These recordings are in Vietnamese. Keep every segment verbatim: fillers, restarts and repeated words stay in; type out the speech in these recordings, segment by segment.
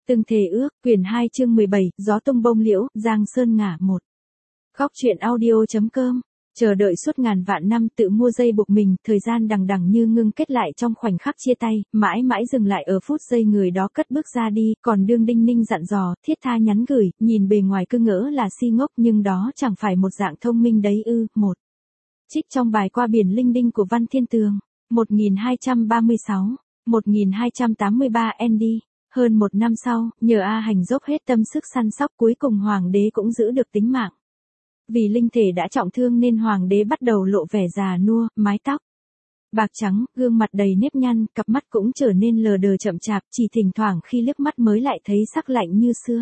Từng thề ước, quyển hai chương mười bảy, gió tung bông liễu, Giang Sơn ngả một. Góc truyện audio.com. Chờ đợi suốt ngàn vạn năm tự mua dây buộc mình, thời gian đằng đằng như ngưng kết lại trong khoảnh khắc chia tay, mãi mãi dừng lại ở phút giây người đó cất bước ra đi, còn đương đinh ninh dặn dò, thiết tha nhắn gửi, nhìn bề ngoài cứ ngỡ là si ngốc nhưng đó chẳng phải một dạng thông minh đấy ư, một. Trích trong bài Qua biển linh đinh của Văn Thiên Tường, một nghìn hai trăm ba mươi sáu, một nghìn hai trăm tám mươi ba N D. Hơn một năm sau, nhờ A Hành dốc hết tâm sức săn sóc cuối cùng hoàng đế cũng giữ được tính mạng. Vì linh thể đã trọng thương nên hoàng đế bắt đầu lộ vẻ già nua, mái tóc bạc trắng, gương mặt đầy nếp nhăn, cặp mắt cũng trở nên lờ đờ chậm chạp, chỉ thỉnh thoảng khi liếc mắt mới lại thấy sắc lạnh như xưa.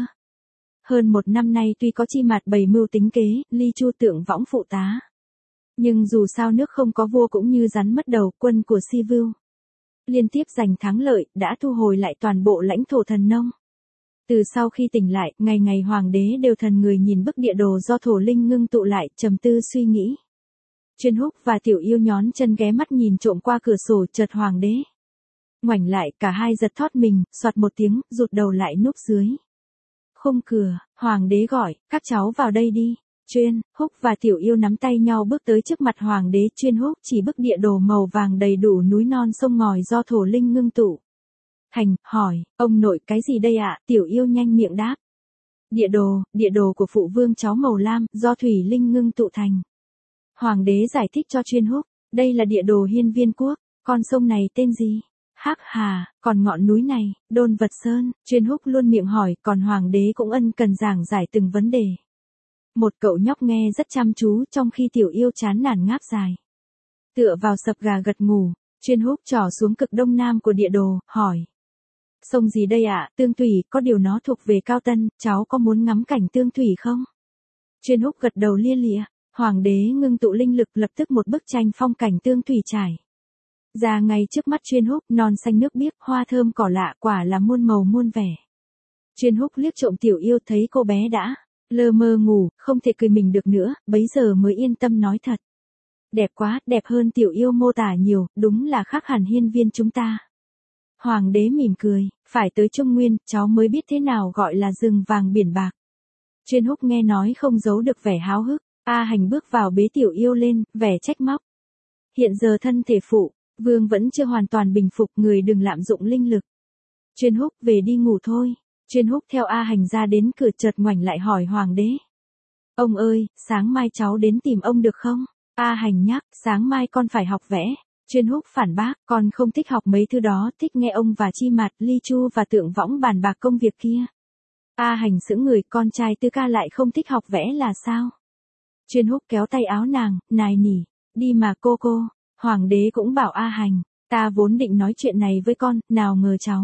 Hơn một năm nay tuy có chi mặt bày mưu tính kế, ly chu tượng võng phụ tá. Nhưng dù sao nước không có vua cũng như rắn mất đầu, quân của Si Vưu liên tiếp giành thắng lợi, đã thu hồi lại toàn bộ lãnh thổ Thần Nông. Từ sau khi tỉnh lại, ngày ngày hoàng đế đều thần người nhìn bức địa đồ do thổ linh ngưng tụ lại, trầm tư suy nghĩ. Chuyên Húc và Tiểu Yêu nhón chân ghé mắt nhìn trộm qua cửa sổ, chợt hoàng đế ngoảnh lại, cả hai giật thót mình, soạt một tiếng, rụt đầu lại núp dưới khung cửa. Hoàng đế gọi, các cháu vào đây đi. Chuyên Húc và Tiểu Yêu nắm tay nhau bước tới trước mặt hoàng đế. Chuyên Húc chỉ bức địa đồ màu vàng đầy đủ núi non sông ngòi do thổ linh ngưng tụ thành, hỏi, ông nội cái gì đây ạ? Tiểu Yêu nhanh miệng đáp. Địa đồ, địa đồ của phụ vương cháu màu lam, do thủy linh ngưng tụ thành. Hoàng đế giải thích cho Chuyên Húc, đây là địa đồ Hiên Viên quốc, con sông này tên gì? Hắc Hà, còn ngọn núi này, Đôn Vật Sơn. Chuyên Húc luôn miệng hỏi, còn hoàng đế cũng ân cần giảng giải từng vấn đề. Một cậu nhóc nghe rất chăm chú, trong khi Tiểu Yêu chán nản ngáp dài. Tựa vào sập gà gật ngủ, Chuyên Húc trỏ xuống cực đông nam của địa đồ, hỏi. Sông gì đây ạ? Tương Thủy, có điều nó thuộc về Cao Tân, cháu có muốn ngắm cảnh Tương Thủy không? Chuyên Húc gật đầu lia lịa. Hoàng đế ngưng tụ linh lực, lập tức một bức tranh phong cảnh Tương Thủy trải ra ngay trước mắt Chuyên Húc, non xanh nước biếc, hoa thơm cỏ lạ, quả là muôn màu muôn vẻ. Chuyên Húc liếc trộm Tiểu Yêu, thấy cô bé đã lơ mơ ngủ, không thể cười mình được nữa, bấy giờ mới yên tâm nói thật. Đẹp quá, đẹp hơn Tiểu Yêu mô tả nhiều, đúng là khác hẳn Hiên Viên chúng ta. Hoàng đế mỉm cười, phải tới Trung Nguyên, cháu mới biết thế nào gọi là rừng vàng biển bạc. Chuyên Húc nghe nói không giấu được vẻ háo hức. A Hành bước vào bế Tiểu Yêu lên, vẻ trách móc. Hiện giờ thân thể phụ vương vẫn chưa hoàn toàn bình phục, người đừng lạm dụng linh lực. Chuyên Húc, về đi ngủ thôi. Chuyên Húc theo A Hành ra đến cửa, chợt ngoảnh lại hỏi hoàng đế. Ông ơi, sáng mai cháu đến tìm ông được không? A Hành nhắc, sáng mai con phải học vẽ. Chuyên Húc phản bác, con không thích học mấy thứ đó, thích nghe ông và Chi Mạt, Ly Chu và Tượng Võng bàn bạc công việc kia. A Hành sững người, con trai Tư Ca lại không thích học vẽ là sao? Chuyên Húc kéo tay áo nàng, nài nỉ, đi mà cô cô. Hoàng đế cũng bảo A Hành, ta vốn định nói chuyện này với con, nào ngờ cháu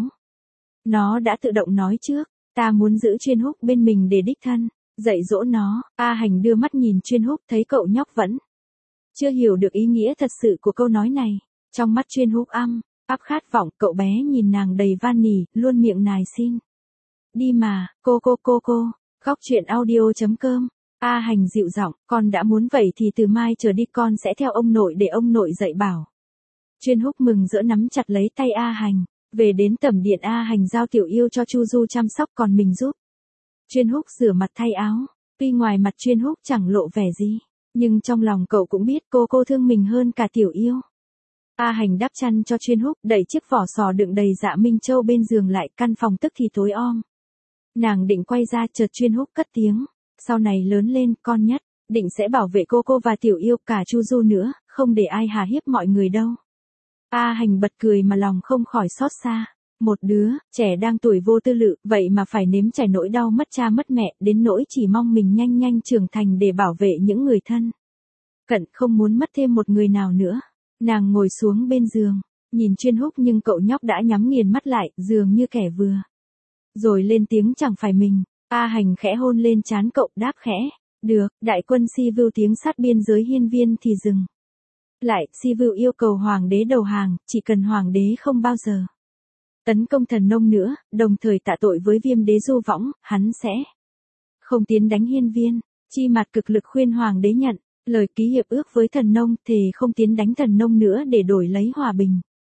nó đã tự động nói trước, ta muốn giữ Chuyên Húc bên mình để đích thân dạy dỗ nó. A Hành đưa mắt nhìn Chuyên Húc, thấy cậu nhóc vẫn chưa hiểu được ý nghĩa thật sự của câu nói này. Trong mắt Chuyên Húc âm áp khát vọng, cậu bé nhìn nàng đầy van nỉ, luôn miệng nài xin. Đi mà, cô cô cô cô. Góc truyện audio.com. A Hành dịu giọng, con đã muốn vậy thì từ mai trở đi con sẽ theo ông nội để ông nội dạy bảo. Chuyên Húc mừng rỡ nắm chặt lấy tay A Hành. Về đến tẩm điện, A Hành giao Tiểu Yêu cho Chu Du chăm sóc, còn mình giúp Chuyên Húc rửa mặt thay áo. Tuy ngoài mặt Chuyên Húc chẳng lộ vẻ gì, nhưng trong lòng cậu cũng biết cô cô thương mình hơn cả Tiểu Yêu. A Hành đắp chăn cho Chuyên Húc, đẩy chiếc vỏ sò đựng đầy dạ minh châu bên giường lại, căn phòng tức thì tối om. Nàng định quay ra, chợt Chuyên Húc cất tiếng. Sau này lớn lên, con nhất định sẽ bảo vệ cô cô và Tiểu Yêu, cả Chu Du nữa, không để ai hà hiếp mọi người đâu. A Hành bật cười mà lòng không khỏi xót xa. Một đứa trẻ đang tuổi vô tư lự, vậy mà phải nếm trải nỗi đau mất cha mất mẹ, đến nỗi chỉ mong mình nhanh nhanh trưởng thành để bảo vệ những người thân cận, không muốn mất thêm một người nào nữa. Nàng ngồi xuống bên giường, nhìn Chuyên Húc, nhưng cậu nhóc đã nhắm nghiền mắt lại, dường như kẻ vừa rồi lên tiếng chẳng phải mình. A Hành khẽ hôn lên trán cậu, đáp khẽ. Được, đại quân Si Vưu tiến sát biên giới Hiên Viên thì dừng lại. Si Vưu yêu cầu hoàng đế đầu hàng, chỉ cần hoàng đế không bao giờ tấn công Thần Nông nữa, đồng thời tạ tội với Viêm đế Du Võng, hắn sẽ không tiến đánh Hiên Viên. Chi Mạt cực lực khuyên hoàng đế nhận lời ký hiệp ước với Thần Nông, thề không tiến đánh Thần Nông nữa để đổi lấy hòa bình.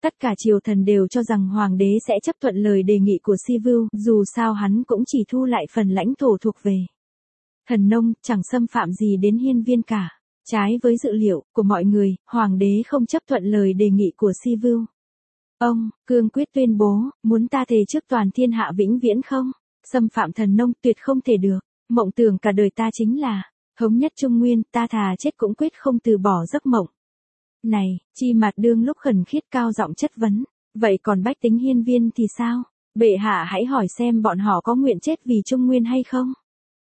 Tất cả triều thần đều cho rằng hoàng đế sẽ chấp thuận lời đề nghị của Sivu, dù sao hắn cũng chỉ thu lại phần lãnh thổ thuộc về Thần Nông, chẳng xâm phạm gì đến hiên viên cả. Trái với dự liệu của mọi người, hoàng đế không chấp thuận lời đề nghị của Sivu. Ông, cương quyết tuyên bố, muốn ta thề trước toàn thiên hạ vĩnh viễn không xâm phạm Thần Nông, tuyệt không thể được. Mộng tưởng cả đời ta chính là thống nhất Trung Nguyên, ta thà chết cũng quyết không từ bỏ giấc mộng này. Chi Mạt đương lúc khẩn khiết cao giọng chất vấn, vậy còn bách tính hiên viên thì sao? Bệ hạ hãy hỏi xem bọn họ có nguyện chết vì Trung Nguyên hay không?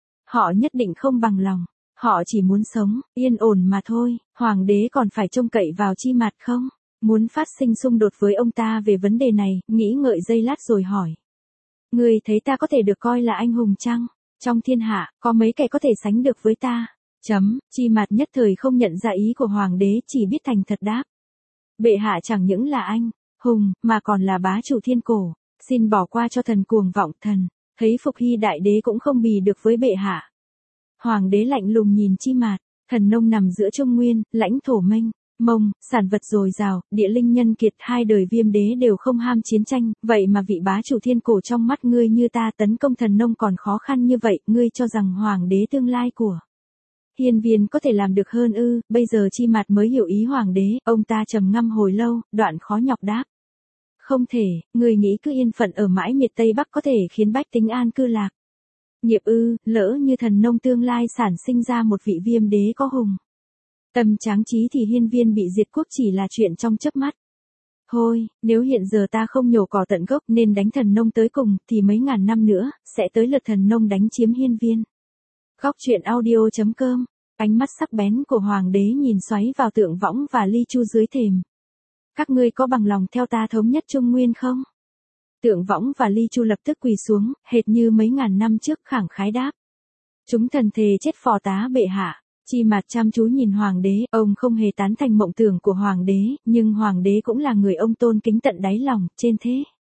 Họ nhất định không bằng lòng, họ chỉ muốn sống yên ổn mà thôi. Hoàng đế còn phải trông cậy vào Chi Mạt không? Muốn phát sinh xung đột với ông ta về vấn đề này, nghĩ ngợi giây lát rồi hỏi. Ngươi thấy ta có thể được coi là anh hùng chăng? Trong thiên hạ, có mấy kẻ có thể sánh được với ta? Chấm, Chi Mạt nhất thời không nhận ra ý của hoàng đế, chỉ biết thành thật đáp. Bệ hạ chẳng những là anh hùng, mà còn là bá chủ thiên cổ, xin bỏ qua cho thần cuồng vọng. Thần thấy Phục Hy đại đế cũng không bì được với bệ hạ. Hoàng đế lạnh lùng nhìn Chi Mạt, Thần Nông nằm giữa Trung Nguyên, lãnh thổ mênh mông, sản vật dồi dào, địa linh nhân kiệt, hai đời Viêm đế đều không ham chiến tranh, vậy mà vị bá chủ thiên cổ trong mắt ngươi như ta tấn công Thần Nông còn khó khăn như vậy, ngươi cho rằng hoàng đế tương lai của hiên viên có thể làm được hơn ư? Bây giờ Chi Mạt mới hiểu ý hoàng đế, ông ta trầm ngâm hồi lâu, đoạn khó nhọc đáp. Không thể, người nghĩ cứ yên phận ở mãi miệt Tây Bắc có thể khiến bách tính an cư lạc nghiệp ư? Lỡ như Thần Nông tương lai sản sinh ra một vị Viêm đế có hùng tâm tráng trí thì hiên viên bị diệt quốc chỉ là chuyện trong chớp mắt. Thôi, nếu hiện giờ ta không nhổ cỏ tận gốc nên đánh Thần Nông tới cùng, thì mấy ngàn năm nữa, sẽ tới lượt Thần Nông đánh chiếm hiên viên. Góc truyện audio chấm com, ánh mắt sắc bén của hoàng đế nhìn xoáy vào Tượng Võng và Ly Chu dưới thềm. Các ngươi có bằng lòng theo ta thống nhất Trung Nguyên không? Tượng Võng và Ly Chu lập tức quỳ xuống, hệt như mấy ngàn năm trước khẳng khái đáp. Chúng thần thề chết phò tá bệ hạ. Chi Mạt chăm chú nhìn hoàng đế, ông không hề tán thành mộng tưởng của hoàng đế, nhưng hoàng đế cũng là người ông tôn kính tận đáy lòng. Trên thế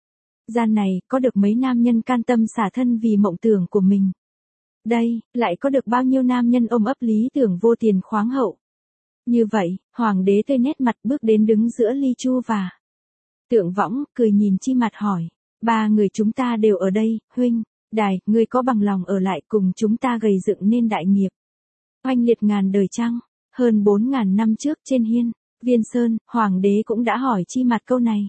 gian này, có được mấy nam nhân can tâm xả thân vì mộng tưởng của mình? Đây, lại có được bao nhiêu nam nhân ôm ấp lý tưởng vô tiền khoáng hậu? Như vậy, hoàng đế tươi nét mặt bước đến đứng giữa Ly Chu và Tượng Võng, cười nhìn Chi Mạt hỏi. Ba người chúng ta đều ở đây, huynh đài, ngươi có bằng lòng ở lại cùng chúng ta gầy dựng nên đại nghiệp oanh liệt ngàn đời chăng? Hơn bốn ngàn năm trước trên hiên viên sơn, hoàng đế cũng đã hỏi Chi Mạt câu này.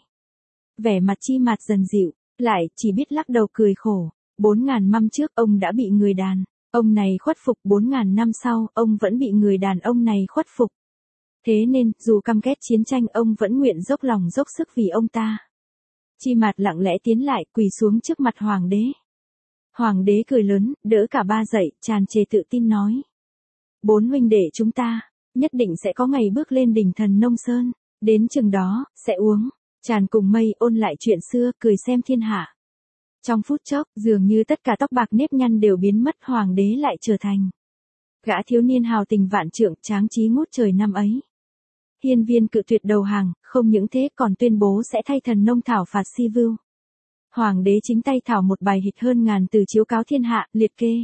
Vẻ mặt Chi Mạt dần dịu lại, chỉ biết lắc đầu cười khổ. Bốn ngàn năm trước ông đã bị người đàn ông này khuất phục, bốn ngàn năm sau ông vẫn bị người đàn ông này khuất phục. Thế nên, dù căm ghét chiến tranh ông vẫn nguyện dốc lòng dốc sức vì ông ta. Chi Mạt lặng lẽ tiến lại, quỳ xuống trước mặt hoàng đế. Hoàng đế cười lớn, đỡ cả ba dậy, tràn trề tự tin nói. Bốn huynh đệ chúng ta, nhất định sẽ có ngày bước lên đỉnh Thần Nông Sơn. Đến chừng đó, sẽ uống tràn cùng mây, ôn lại chuyện xưa, cười xem thiên hạ. Trong phút chốc, dường như tất cả tóc bạc nếp nhăn đều biến mất, hoàng đế lại trở thành gã thiếu niên hào tình vạn trượng, tráng trí ngút trời năm ấy. Hiên viên cự tuyệt đầu hàng, không những thế còn tuyên bố sẽ thay Thần Nông thảo phạt Sivu. Hoàng đế chính tay thảo một bài hịch hơn ngàn từ chiếu cáo thiên hạ, liệt kê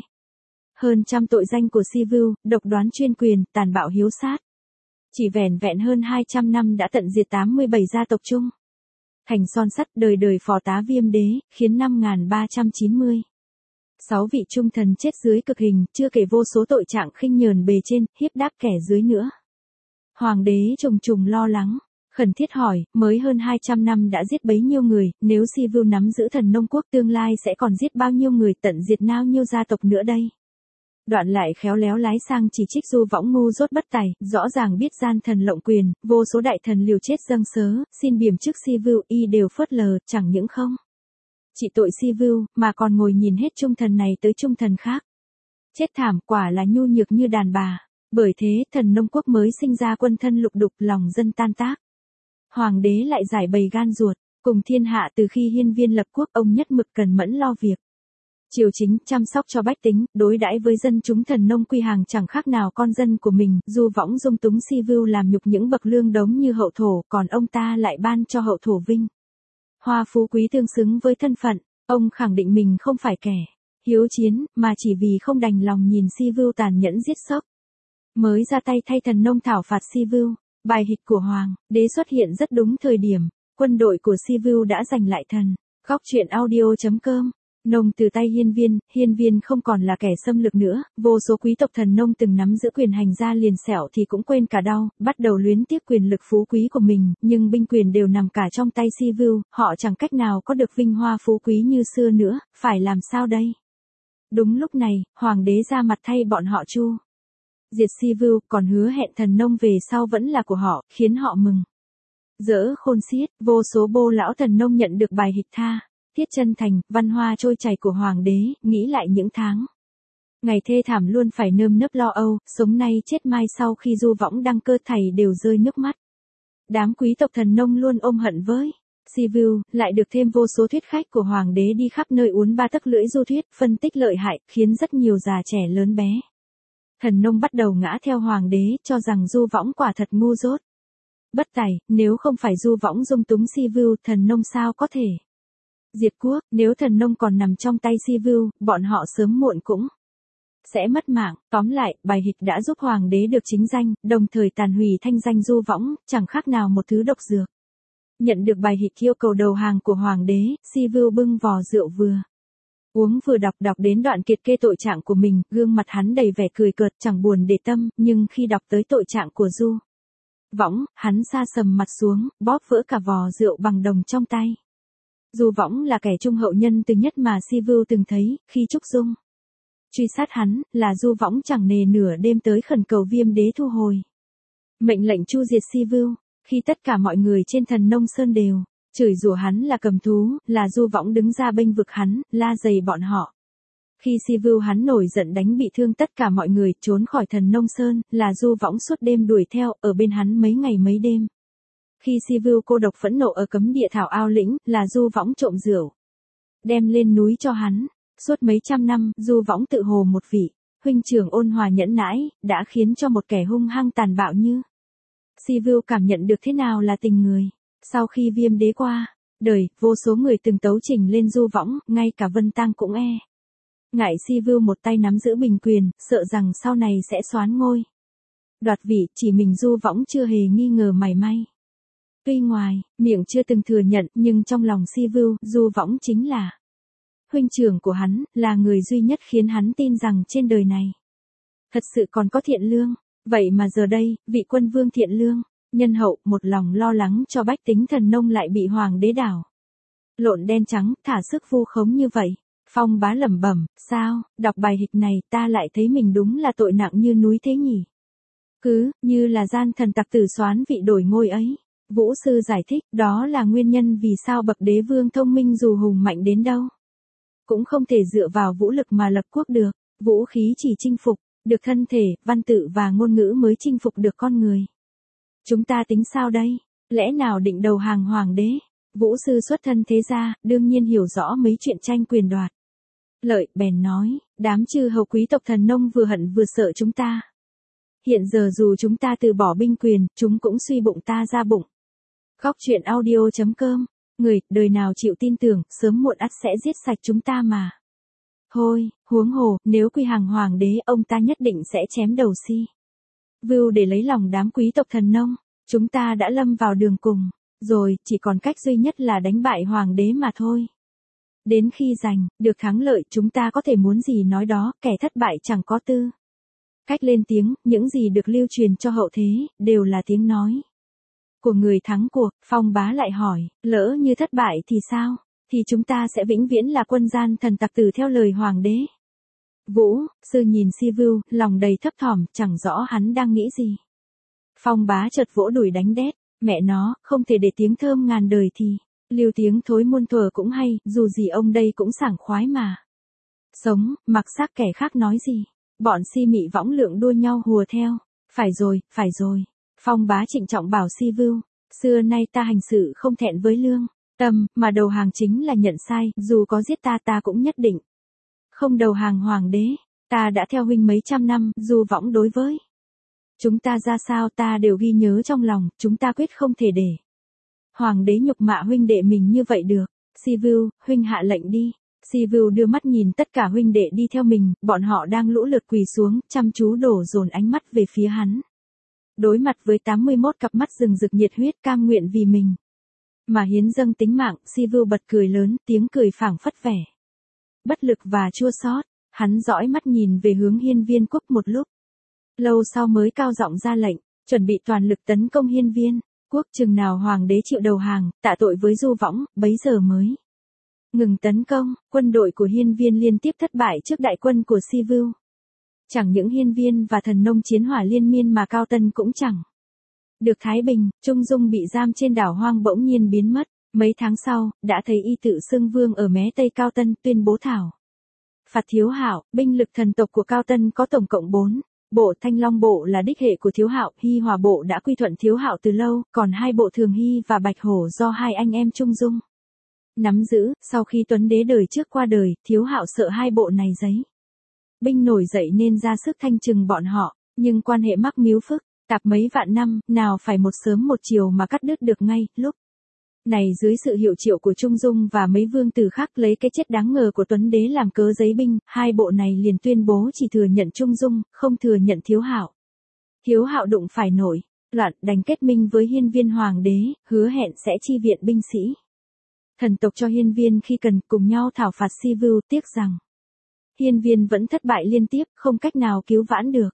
hơn trăm tội danh của Sivu, độc đoán chuyên quyền, tàn bạo hiếu sát. Chỉ vẻn vẹn hơn hai trăm năm đã tận diệt tám mươi bảy gia tộc chung thành son sắt, đời đời phò tá Viêm đế, khiến năm nghìn ba trăm chín mươi sáu vị trung thần chết dưới cực hình, chưa kể vô số tội trạng khinh nhờn bề trên, hiếp đáp kẻ dưới nữa. Hoàng đế trùng trùng lo lắng, khẩn thiết hỏi, mới hơn hai trăm năm đã giết bấy nhiêu người, nếu Sivu nắm giữ Thần Nông quốc tương lai sẽ còn giết bao nhiêu người, tận diệt bao nhiêu gia tộc nữa đây? Đoạn lại khéo léo lái sang chỉ trích Du Võng ngu dốt bất tài, rõ ràng biết gian thần lộng quyền, vô số đại thần liều chết dâng sớ, xin biềm trước Sivu, y đều phớt lờ, chẳng những không chỉ tội Sivu, mà còn ngồi nhìn hết trung thần này tới trung thần khác. Chết thảm, quả là nhu nhược như đàn bà. Bởi thế, Thần Nông quốc mới sinh ra quân thân lục đục, lòng dân tan tác. Hoàng đế lại giải bày gan ruột, cùng thiên hạ từ khi hiên viên lập quốc, ông nhất mực cần mẫn lo việc triều chính, chăm sóc cho bách tính, đối đãi với dân chúng Thần Nông quy hàng chẳng khác nào con dân của mình. Du Võng dung túng Sivu làm nhục những bậc lương đống như hậu thổ, còn ông ta lại ban cho hậu thổ vinh hoa phú quý tương xứng với thân phận. Ông khẳng định mình không phải kẻ hiếu chiến, mà chỉ vì không đành lòng nhìn Sivu tàn nhẫn giết sốc, mới ra tay thay Thần Nông thảo phạt Sivu. Bài hịch của hoàng đế xuất hiện rất đúng thời điểm. quân đội của Sivu đã giành lại thần. Góc truyện audio.com. Nông từ tay hiên viên, hiên viên không còn là kẻ xâm lược nữa, vô số quý tộc thần nông từng nắm giữ quyền hành ra liền xẻo thì cũng quên cả đau, bắt đầu luyến tiếc quyền lực phú quý của mình, nhưng binh quyền đều nằm cả trong tay Sivu, họ chẳng cách nào có được vinh hoa phú quý như xưa nữa, phải làm sao đây? Đúng lúc này, hoàng đế ra mặt thay bọn họ chu diệt Sivu, còn hứa hẹn thần nông về sau vẫn là của họ, khiến họ mừng dỡ khôn xiết. Vô số bô lão thần nông nhận được bài hịch tha thiết chân thành, văn hoa trôi chảy của hoàng đế, nghĩ lại những tháng ngày thê thảm luôn phải nơm nớp lo âu, sống nay chết mai sau khi du võng đăng cơ thảy đều rơi nước mắt. Đám quý tộc thần nông luôn ôm hận với Sivu, lại được thêm vô số thuyết khách của hoàng đế đi khắp nơi uốn ba tấc lưỡi du thuyết, phân tích lợi hại, khiến rất nhiều già trẻ lớn bé thần nông bắt đầu ngã theo hoàng đế, cho rằng du võng quả thật ngu dốt. Bất tài, nếu không phải du võng dung túng Sivu, thần nông sao có thể diệt quốc, nếu thần nông còn nằm trong tay Sivu, bọn họ sớm muộn cũng sẽ mất mạng. Tóm lại, bài hịch đã giúp hoàng đế được chính danh, đồng thời tàn hủy thanh danh du võng, chẳng khác nào một thứ độc dược. Nhận được bài hịch yêu cầu đầu hàng của hoàng đế, Sivu bưng vò rượu vừa uống vừa đọc đọc đến đoạn kiệt kê tội trạng của mình, gương mặt hắn đầy vẻ cười cợt, chẳng buồn để tâm, nhưng khi đọc tới tội trạng của du võng, hắn sa sầm mặt xuống, bóp vỡ cả vò rượu bằng đồng trong tay. Du võng là kẻ trung hậu nhân từ nhất mà Sivu từng thấy, khi Trúc Dung truy sát hắn, là du võng chẳng nề nửa đêm tới khẩn cầu Viêm đế thu hồi mệnh lệnh chu diệt Sivu. Khi tất cả mọi người trên Thần Nông Sơn đều chửi rủa hắn là cầm thú, là du võng đứng ra bênh vực hắn, la dày bọn họ. Khi Sivu hắn nổi giận đánh bị thương tất cả mọi người, trốn khỏi Thần Nông Sơn, là du võng suốt đêm đuổi theo, ở bên hắn mấy ngày mấy đêm. Khi Sivu cô độc phẫn nộ ở cấm địa thảo ao lĩnh, là du võng trộm rượu đem lên núi cho hắn. Suốt mấy trăm năm, du võng tự hồ một vị huynh trưởng ôn hòa nhẫn nãi, đã khiến cho một kẻ hung hăng tàn bạo như Sivu cảm nhận được thế nào là tình người. Sau khi Viêm đế qua đời, vô số người từng tấu trình lên du võng, ngay cả Vân Tang cũng e ngại Sivu một tay nắm giữ bình quyền, sợ rằng sau này sẽ soán ngôi đoạt vị, chỉ mình du võng chưa hề nghi ngờ mảy may. Tuy ngoài miệng chưa từng thừa nhận, nhưng trong lòng Sivu, du võng chính là huynh trưởng của hắn, là người duy nhất khiến hắn tin rằng trên đời này thật sự còn có thiện lương. Vậy mà giờ đây, vị quân vương thiện lương, nhân hậu, một lòng lo lắng cho bách tính thần nông lại bị hoàng đế đảo lộn đen trắng, thả sức vu khống như vậy. Phong Bá lẩm bẩm, sao, đọc bài hịch này ta lại thấy mình đúng là tội nặng như núi thế nhỉ? Cứ, như là gian thần tặc tử soán vị đổi ngôi ấy. Vũ sư giải thích, đó là nguyên nhân vì sao bậc đế vương thông minh dù hùng mạnh đến đâu cũng không thể dựa vào vũ lực mà lập quốc được. Vũ khí chỉ chinh phục được thân thể, văn tự và ngôn ngữ mới chinh phục được con người. Chúng ta tính sao đây? Lẽ nào định đầu hàng hoàng đế? Vũ sư xuất thân thế gia, đương nhiên hiểu rõ mấy chuyện tranh quyền đoạt lợi, bèn nói, đám chư hầu quý tộc thần nông vừa hận vừa sợ chúng ta. Hiện giờ dù chúng ta từ bỏ binh quyền, chúng cũng suy bụng ta ra bụng. Góc truyện audio.com. Người, đời nào chịu tin tưởng, sớm muộn ắt sẽ giết sạch chúng ta mà. Thôi, huống hồ, nếu quy hàng hoàng đế, ông ta nhất định sẽ chém đầu si Vưu để lấy lòng đám quý tộc thần nông. Chúng ta đã lâm vào đường cùng rồi, chỉ còn cách duy nhất là đánh bại hoàng đế mà thôi. Đến khi giành được thắng lợi, chúng ta có thể muốn gì nói đó, kẻ thất bại chẳng có tư cách lên tiếng, những gì được lưu truyền cho hậu thế, đều là tiếng nói của người thắng cuộc. Phong Bá lại hỏi, lỡ như thất bại thì sao? Thì chúng ta sẽ vĩnh viễn là quân gian thần tặc tử theo lời hoàng đế. Vũ sư nhìn Sivu, lòng đầy thấp thỏm, chẳng rõ hắn đang nghĩ gì. Phong Bá chợt vỗ đùi đánh đét, mẹ nó, không thể để tiếng thơm ngàn đời thì lưu tiếng thối muôn thuở cũng hay, dù gì ông đây cũng sảng khoái mà sống, mặc xác kẻ khác nói gì. Bọn si mị võng lượng đua nhau hùa theo. Phải rồi, phải rồi. Phong Bá trịnh trọng bảo Sivu, xưa nay ta hành sự không thẹn với lương tâm, mà đầu hàng chính là nhận sai, dù có giết ta ta cũng nhất định không đầu hàng hoàng đế. Ta đã theo huynh mấy trăm năm, dù võng đối với chúng ta ra sao ta đều ghi nhớ trong lòng, chúng ta quyết không thể để hoàng đế nhục mạ huynh đệ mình như vậy được. Sivu, huynh hạ lệnh đi. Sivu đưa mắt nhìn tất cả huynh đệ đi theo mình, bọn họ đang lũ lượt quỳ xuống, chăm chú đổ dồn ánh mắt về phía hắn. Đối mặt với tám mươi mốt cặp mắt rừng rực nhiệt huyết cam nguyện vì mình mà hiến dâng tính mạng. Sivu bật cười lớn, tiếng cười phảng phất vẻ bất lực và chua xót. Hắn dõi mắt nhìn về hướng hiên viên quốc một lúc. Lâu sau mới cao giọng ra lệnh, chuẩn bị toàn lực tấn công hiên viên quốc. Chừng nào hoàng đế chịu đầu hàng, tạ tội với Du Võng, bấy giờ mới ngừng tấn công. Quân đội của hiên viên liên tiếp thất bại trước đại quân của Sivu. Chẳng những hiên viên và thần nông chiến hỏa liên miên mà Cao Tân cũng chẳng được thái bình. Trung Dung bị giam trên đảo hoang bỗng nhiên biến mất. Mấy tháng sau, đã thấy y tự xưng vương ở mé Tây. Cao Tân tuyên bố thảo phạt Thiếu Hạo. Binh lực thần tộc của Cao Tân có tổng cộng bốn bộ. Thanh Long bộ là đích hệ của Thiếu Hạo, Hy Hòa bộ đã quy thuận Thiếu Hạo từ lâu, còn hai bộ Thường Hy và Bạch Hổ do hai anh em Trung Dung nắm giữ. Sau khi Tuấn đế đời trước qua đời, Thiếu Hạo sợ hai bộ này giấy binh nổi dậy nên ra sức thanh trừng bọn họ, nhưng quan hệ mắc miếu phức tạp mấy vạn năm, nào phải một sớm một chiều mà cắt đứt được ngay. Lúc này dưới sự hiệu triệu của Trung Dung và mấy vương tử khác lấy cái chết đáng ngờ của Tuấn đế làm cớ giấy binh, hai bộ này liền tuyên bố chỉ thừa nhận Trung Dung, không thừa nhận Thiếu Hạo. Thiếu Hạo đụng phải nổi loạn, đành kết minh với hiên viên hoàng đế, hứa hẹn sẽ chi viện binh sĩ thần tộc cho hiên viên khi cần, cùng nhau thảo phạt Sivu. Tiếc rằng hiên viên vẫn thất bại liên tiếp, không cách nào cứu vãn được.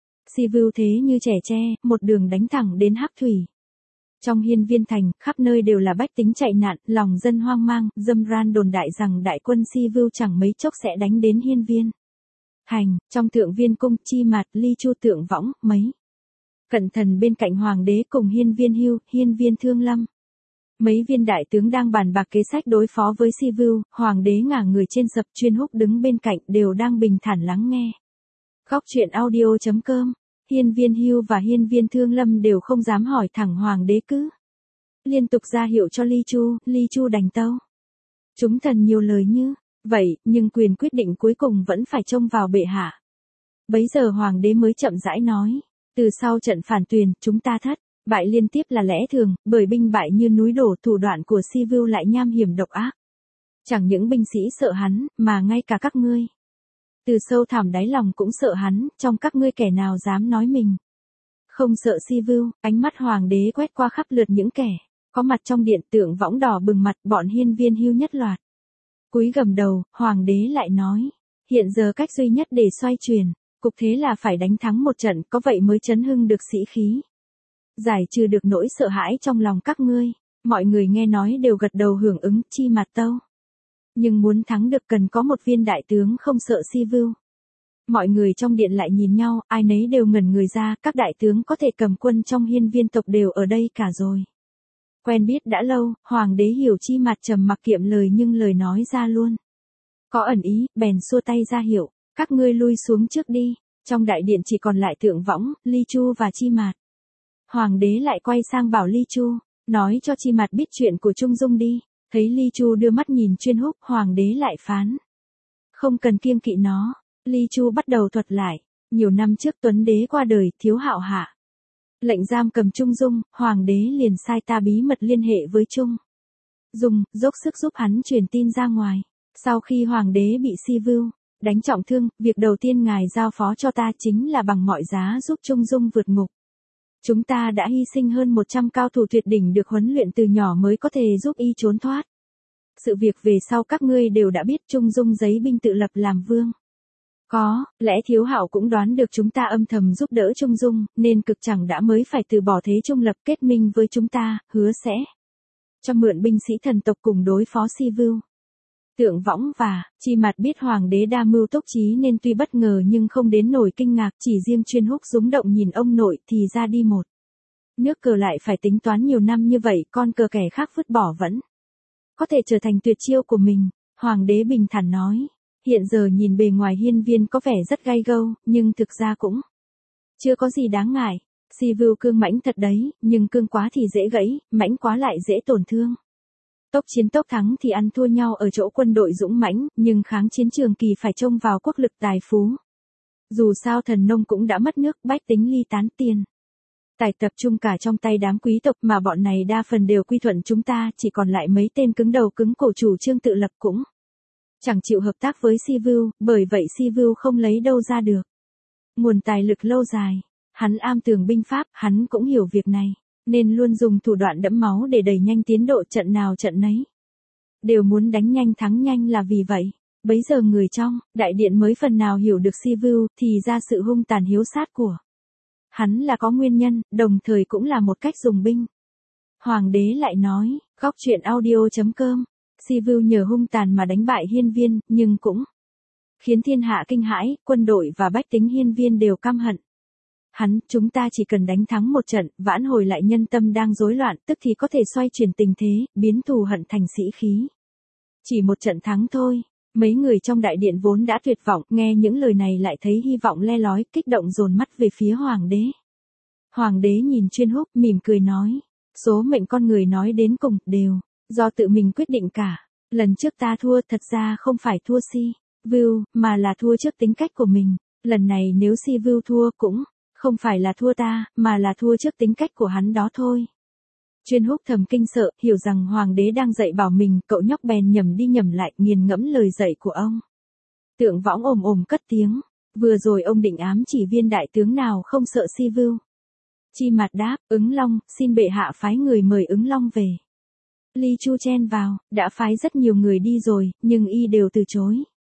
Sivu thế như trẻ tre, một đường đánh thẳng đến Hắc Thủy. Trong hiên viên thành, khắp nơi đều là bách tính chạy nạn, lòng dân hoang mang. Dâm ran đồn đại rằng đại quân Sivu chẳng mấy chốc sẽ đánh đến hiên viên thành. Trong Thượng Viên cung, Chi Mạt, Ly Chu, Tượng Võng, mấy cận thần bên cạnh hoàng đế cùng hiên viên Hưu, hiên viên Thương Lâm, mấy viên đại tướng đang bàn bạc kế sách đối phó với Sivu. Hoàng đế ngả người trên sập, Chuyên Húc đứng bên cạnh đều đang bình thản lắng nghe. Góc truyện audio chấm com. Hiên viên Hưu và hiên viên Thương Lâm đều không dám hỏi thẳng hoàng đế, cứ liên tục ra hiệu cho Ly Chu. Ly Chu đành tâu chúng thần nhiều lời như vậy, nhưng quyền quyết định cuối cùng vẫn phải trông vào bệ hạ. Bấy giờ hoàng đế mới chậm rãi nói, từ sau trận phản Tuyền, chúng ta thất bại liên tiếp là lẽ thường, bởi binh bại như núi đổ. Thủ đoạn của Sivu lại nham hiểm độc ác. Chẳng những binh sĩ sợ hắn, mà ngay cả các ngươi từ sâu thẳm đáy lòng cũng sợ hắn. Trong các ngươi kẻ nào dám nói mình không sợ Sivu? Ánh mắt hoàng đế quét qua khắp lượt những kẻ có mặt trong điện. Tượng Võng đỏ bừng mặt, bọn hiên viên Hưu nhất loạt cúi gầm đầu. Hoàng đế lại nói, hiện giờ cách duy nhất để xoay chuyển cục thế là phải đánh thắng một trận, có vậy mới chấn hưng được sĩ khí, giải trừ được nỗi sợ hãi trong lòng các ngươi. Mọi người nghe nói đều gật đầu hưởng ứng. Chi Mạt tâu, nhưng muốn thắng được cần có một viên đại tướng không sợ Sivu. Mọi người trong điện lại nhìn nhau, ai nấy đều ngẩn người ra. Các đại tướng có thể cầm quân trong hiên viên tộc đều ở đây cả rồi. Quen biết đã lâu, hoàng đế hiểu Chi Mạt trầm mặc kiệm lời, nhưng lời nói ra luôn có ẩn ý, bèn xua tay ra hiệu, các ngươi lui xuống trước đi. Trong đại điện chỉ còn lại Tượng Võng, Ly Chu và Chi Mạt. Hoàng đế lại quay sang bảo Ly Chu, nói cho Chi Mạt biết chuyện của Trung Dung đi. Thấy Ly Chu đưa mắt nhìn Chuyên Húc, hoàng đế lại phán, không cần kiêng kỵ nó. Ly Chu bắt đầu thuật lại, nhiều năm trước Tuấn đế qua đời, Thiếu Hạo hạ lệnh giam cầm Trung Dung, hoàng đế liền sai ta bí mật liên hệ với Trung Dung, dốc sức giúp hắn truyền tin ra ngoài. Sau khi hoàng đế bị Sivu đánh trọng thương, việc đầu tiên ngài giao phó cho ta chính là bằng mọi giá giúp Trung Dung vượt ngục. Chúng ta đã hy sinh hơn một trăm cao thủ tuyệt đỉnh được huấn luyện từ nhỏ mới có thể giúp y trốn thoát. Sự việc về sau các ngươi đều đã biết. Trung Dung giấy binh tự lập làm vương. Có lẽ Thiếu Hạo cũng đoán được chúng ta âm thầm giúp đỡ Trung Dung, nên cực chẳng đã mới phải từ bỏ thế trung lập kết minh với chúng ta, hứa sẽ cho mượn binh sĩ thần tộc cùng đối phó Sivu. Tượng Võng và Chi Mạt biết hoàng đế đa mưu túc trí nên tuy bất ngờ nhưng không đến nổi kinh ngạc. Chỉ riêng Chuyên Húc rúng động nhìn ông nội, thì ra đi một nước cờ lại phải tính toán nhiều năm như vậy, con cờ kẻ khác vứt bỏ vẫn có thể trở thành tuyệt chiêu của mình. Hoàng đế bình thản nói, hiện giờ nhìn bề ngoài hiên viên có vẻ rất gay gâu, nhưng thực ra cũng chưa có gì đáng ngại. Sivu cương mãnh thật đấy, nhưng cương quá thì dễ gãy, mãnh quá lại dễ tổn thương. Tốc chiến tốc thắng thì ăn thua nhau ở chỗ quân đội dũng mãnh, nhưng kháng chiến trường kỳ phải trông vào quốc lực tài phú. Dù sao thần nông cũng đã mất nước, bách tính ly tán, tiền tài tập trung cả trong tay đám quý tộc, mà bọn này đa phần đều quy thuận chúng ta, chỉ còn lại mấy tên cứng đầu cứng cổ chủ trương tự lập cũng chẳng chịu hợp tác với Sivu, bởi vậy Sivu không lấy đâu ra được nguồn tài lực lâu dài. Hắn am tường binh pháp, hắn cũng hiểu việc này, nên luôn dùng thủ đoạn đẫm máu để đẩy nhanh tiến độ, trận nào trận nấy. Đều muốn đánh nhanh thắng nhanh là vì vậy. Bấy giờ người trong đại điện mới phần nào hiểu được Sivu, thì ra sự hung tàn hiếu sát của hắn là có nguyên nhân, đồng thời cũng là một cách dùng binh. Hoàng đế lại nói, góc truyện audio chấm com, Sivu nhờ hung tàn mà đánh bại Hiên Viên, nhưng cũng khiến thiên hạ kinh hãi, quân đội và bách tính Hiên Viên đều căm hận. Hắn, chúng ta chỉ cần đánh thắng một trận, vãn hồi lại nhân tâm đang rối loạn, tức thì có thể xoay chuyển tình thế, biến thù hận thành sĩ khí. Chỉ một trận thắng thôi. Mấy người trong đại điện vốn đã tuyệt vọng, nghe những lời này lại thấy hy vọng le lói, kích động dồn mắt về phía hoàng đế. Hoàng đế nhìn Chuyên Húc, mỉm cười nói, số mệnh con người nói đến cùng, đều do tự mình quyết định cả. Lần trước ta thua, thật ra không phải thua Sivu, mà là thua trước tính cách của mình. Lần này nếu Sivu thua cũng không phải là thua ta, mà là thua trước tính cách của hắn đó thôi. Chuyên Húc thầm kinh sợ, hiểu rằng hoàng đế đang dạy bảo mình, cậu nhóc bèn nhầm đi nhầm lại, nghiền ngẫm lời dạy của ông. Tượng Võng ồm ồm cất tiếng, vừa rồi ông định ám chỉ viên đại tướng nào không sợ Sivu. Chi Mạt đáp, Ứng Long, xin bệ hạ phái người mời Ứng Long về. Ly Chu chen vào, đã phái rất nhiều người đi rồi, nhưng y đều từ chối.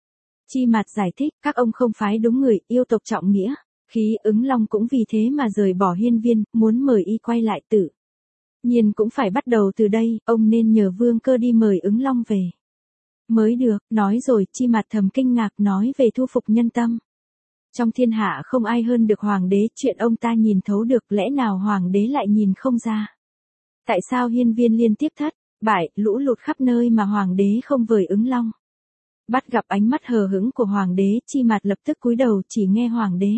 Chi Mạt giải thích, các ông không phái đúng người, yêu tộc trọng nghĩa. Khí Ứng Long cũng vì thế mà rời bỏ Hiên Viên, muốn mời y quay lại tự nhiên cũng phải bắt đầu từ đây, ông nên nhờ Vương Cơ đi mời Ứng Long về. Mới được, nói rồi, Chi Mạt thầm kinh ngạc nói về thu phục nhân tâm. Trong thiên hạ không ai hơn được hoàng đế, chuyện ông ta nhìn thấu được, lẽ nào hoàng đế lại nhìn không ra. Tại sao Hiên Viên liên tiếp thất bại, lũ lụt khắp nơi mà hoàng đế không vời Ứng Long. Bắt gặp ánh mắt hờ hững của hoàng đế, Chi Mạt lập tức cúi đầu, chỉ nghe hoàng đế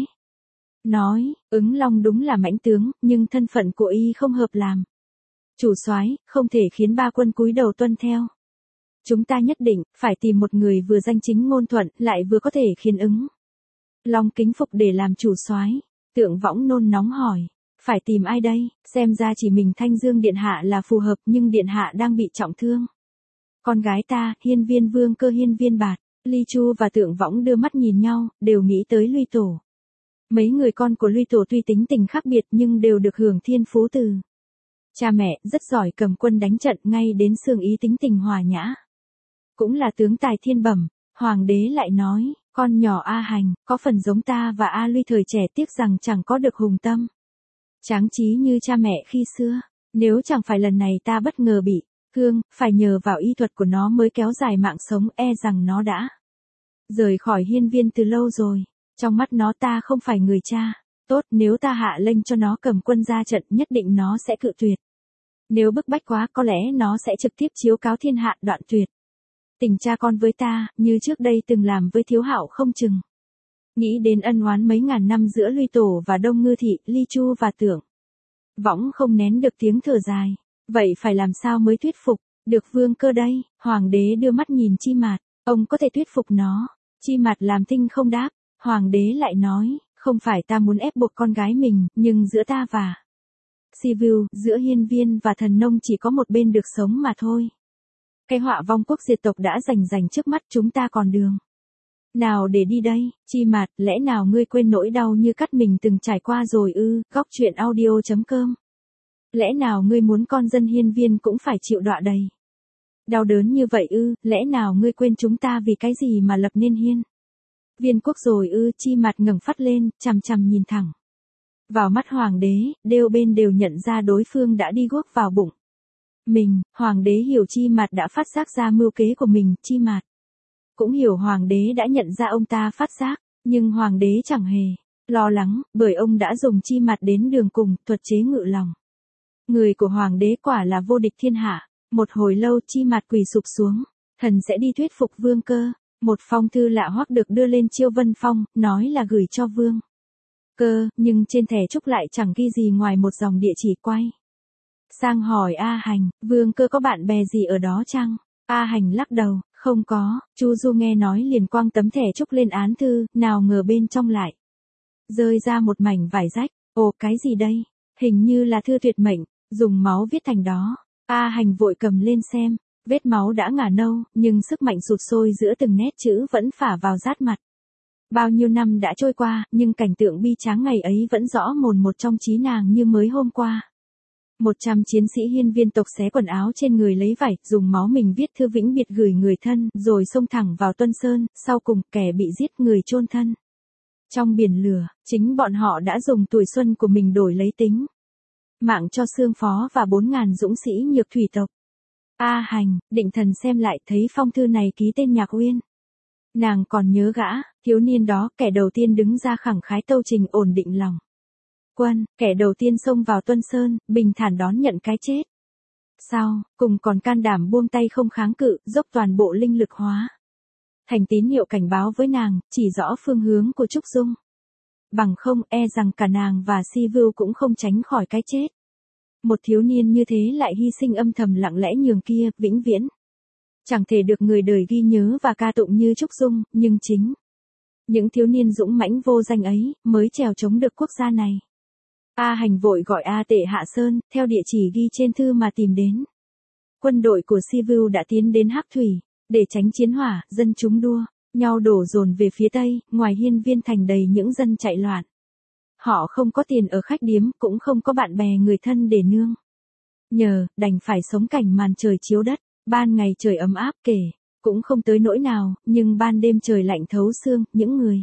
nói, Ứng Long đúng là mãnh tướng, nhưng thân phận của y không hợp làm chủ soái, không thể khiến ba quân cúi đầu tuân theo. Chúng ta nhất định phải tìm một người vừa danh chính ngôn thuận, lại vừa có thể khiến Ứng Long kính phục để làm chủ soái. Tượng Võng nôn nóng hỏi, phải tìm ai đây? Xem ra chỉ mình Thanh Dương điện hạ là phù hợp, nhưng điện hạ đang bị trọng thương. Con gái ta, Hiên Viên Vương Cơ Hiên Viên Bạt. Ly Chu và Tượng Võng đưa mắt nhìn nhau, đều nghĩ tới Luy Tổ. Mấy người con của Luy Tổ tuy tính tình khác biệt nhưng đều được hưởng thiên phú từ cha mẹ, rất giỏi cầm quân đánh trận, ngay đến xương ý tính tình hòa nhã. Cũng là tướng tài thiên bẩm. Hoàng đế lại nói, con nhỏ A Hành, có phần giống ta và A Luy thời trẻ, tiếc rằng chẳng có được hùng tâm tráng trí như cha mẹ khi xưa. Nếu chẳng phải lần này ta bất ngờ bị thương, phải nhờ vào y thuật của nó mới kéo dài mạng sống, e rằng nó đã rời khỏi Hiên Viên từ lâu rồi. Trong mắt nó ta không phải người cha tốt, nếu ta hạ lệnh cho nó cầm quân ra trận, nhất định nó sẽ cự tuyệt. Nếu bức bách quá, có lẽ nó sẽ trực tiếp chiếu cáo thiên hạ, đoạn tuyệt tình cha con với ta, như trước đây từng làm với Thiếu Hạo không chừng. Nghĩ đến ân oán mấy ngàn năm giữa Luy Tổ và Đông Ngư Thị, Ly Chu và Tượng Võng không nén được tiếng thở dài. Vậy phải làm sao mới thuyết phục được Vương Cơ đây? Hoàng đế đưa mắt nhìn Chi Mạt, ông có thể thuyết phục nó. Chi Mạt làm thinh không đáp. Hoàng đế lại nói, không phải ta muốn ép buộc con gái mình, nhưng giữa ta và Sivu, giữa Hiên Viên và Thần Nông chỉ có một bên được sống mà thôi. Cái họa vong quốc diệt tộc đã rành rành trước mắt, chúng ta còn đường nào để đi đây? Chi Mạt, lẽ nào ngươi quên nỗi đau như cắt mình từng trải qua rồi ư? Góc truyện audio chấm com. Lẽ nào ngươi muốn con dân Hiên Viên cũng phải chịu đọa đầy đau đớn như vậy ư? Lẽ nào ngươi quên chúng ta vì cái gì mà lập nên Hiên Viên quốc rồi ư? Chi Mạt ngẩng phát lên, chằm chằm nhìn thẳng vào mắt hoàng đế, đều bên đều nhận ra đối phương đã đi guốc vào bụng mình. Hoàng đế hiểu Chi Mạt đã phát giác ra mưu kế của mình. Chi Mạt cũng hiểu hoàng đế đã nhận ra ông ta phát giác, nhưng hoàng đế chẳng hề lo lắng, bởi ông đã dùng Chi Mạt đến đường cùng, thuật chế ngự lòng. Người của hoàng đế quả là vô địch thiên hạ. Một hồi lâu Chi Mạt quỳ sụp xuống, thần sẽ đi thuyết phục Vương Cơ. Một phong thư lạ hoắc được đưa lên Chiêu Vân Phong, nói là gửi cho Vương Cơ, nhưng trên thẻ trúc lại chẳng ghi gì ngoài một dòng địa chỉ. Quay sang hỏi A Hành, Vương Cơ có bạn bè gì ở đó chăng? A Hành lắc đầu, không có. Chu Du nghe nói liền quăng tấm thẻ trúc lên án thư, nào ngờ bên trong lại rơi ra một mảnh vải rách. Ồ, cái gì đây? Hình như là thư tuyệt mệnh, dùng máu viết thành đó. A Hành vội cầm lên xem, vết máu đã ngả nâu, nhưng sức mạnh sụt sôi giữa từng nét chữ vẫn phả vào rát mặt. Bao nhiêu năm đã trôi qua, nhưng cảnh tượng bi tráng ngày ấy vẫn rõ mồn một trong trí nàng như mới hôm qua. Một trăm chiến sĩ hiên viên tộc xé quần áo trên người lấy vải, dùng máu mình viết thư vĩnh biệt gửi người thân, rồi xông thẳng vào Tuân Sơn, sau cùng kẻ bị giết người chôn thân. Trong biển lửa, chính bọn họ đã dùng tuổi xuân của mình đổi lấy tính mạng cho Sương Phó và bốn ngàn dũng sĩ Nhược Thủy tộc. A Hành, Định Thần xem lại thấy phong thư này ký tên Nhạc Uyên. Nàng còn nhớ gã, thiếu niên đó, kẻ đầu tiên đứng ra khẳng khái tâu trình ổn định lòng quân, kẻ đầu tiên xông vào Tuân Sơn, bình thản đón nhận cái chết. Sau, cùng còn can đảm buông tay không kháng cự, dốc toàn bộ linh lực hóa thành tín hiệu cảnh báo với nàng, chỉ rõ phương hướng của Trúc Dung. Bằng không, e rằng cả nàng và Si Vưu cũng không tránh khỏi cái chết. Một thiếu niên như thế lại hy sinh âm thầm lặng lẽ nhường kia, vĩnh viễn chẳng thể được người đời ghi nhớ và ca tụng như Trúc Dung, nhưng chính những thiếu niên dũng mãnh vô danh ấy mới trèo chống được quốc gia này. A Hành vội gọi A Tệ hạ sơn, theo địa chỉ ghi trên thư mà tìm đến. Quân đội của Si Vưu đã tiến đến Hắc Thủy, để tránh chiến hỏa, dân chúng đua nhau đổ dồn về phía tây, ngoài hiên viên thành đầy những dân chạy loạn. Họ không có tiền ở khách điếm, cũng không có bạn bè người thân để nương nhờ, đành phải sống cảnh màn trời chiếu đất. Ban ngày trời ấm áp kể, cũng không tới nỗi nào, nhưng ban đêm trời lạnh thấu xương, những người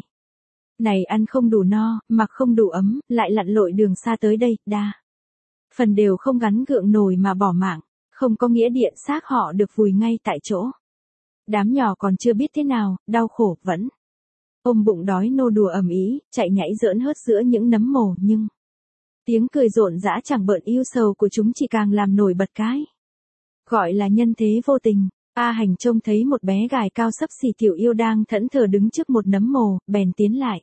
này ăn không đủ no, mặc không đủ ấm, lại lặn lội đường xa tới đây, đa phần đều không gắn gượng nổi mà bỏ mạng, không có nghĩa điện xác họ được vùi ngay tại chỗ. Đám nhỏ còn chưa biết thế nào, đau khổ, vẫn ôm bụng đói nô đùa ầm ĩ, chạy nhảy giỡn hớt giữa những nấm mồ, nhưng tiếng cười rộn rã chẳng bợn yêu sầu của chúng chỉ càng làm nổi bật cái gọi là nhân thế vô tình. A Hành trông thấy một bé gái cao xấp xỉ Tiểu Yêu đang thẫn thờ đứng trước một nấm mồ, bèn tiến lại.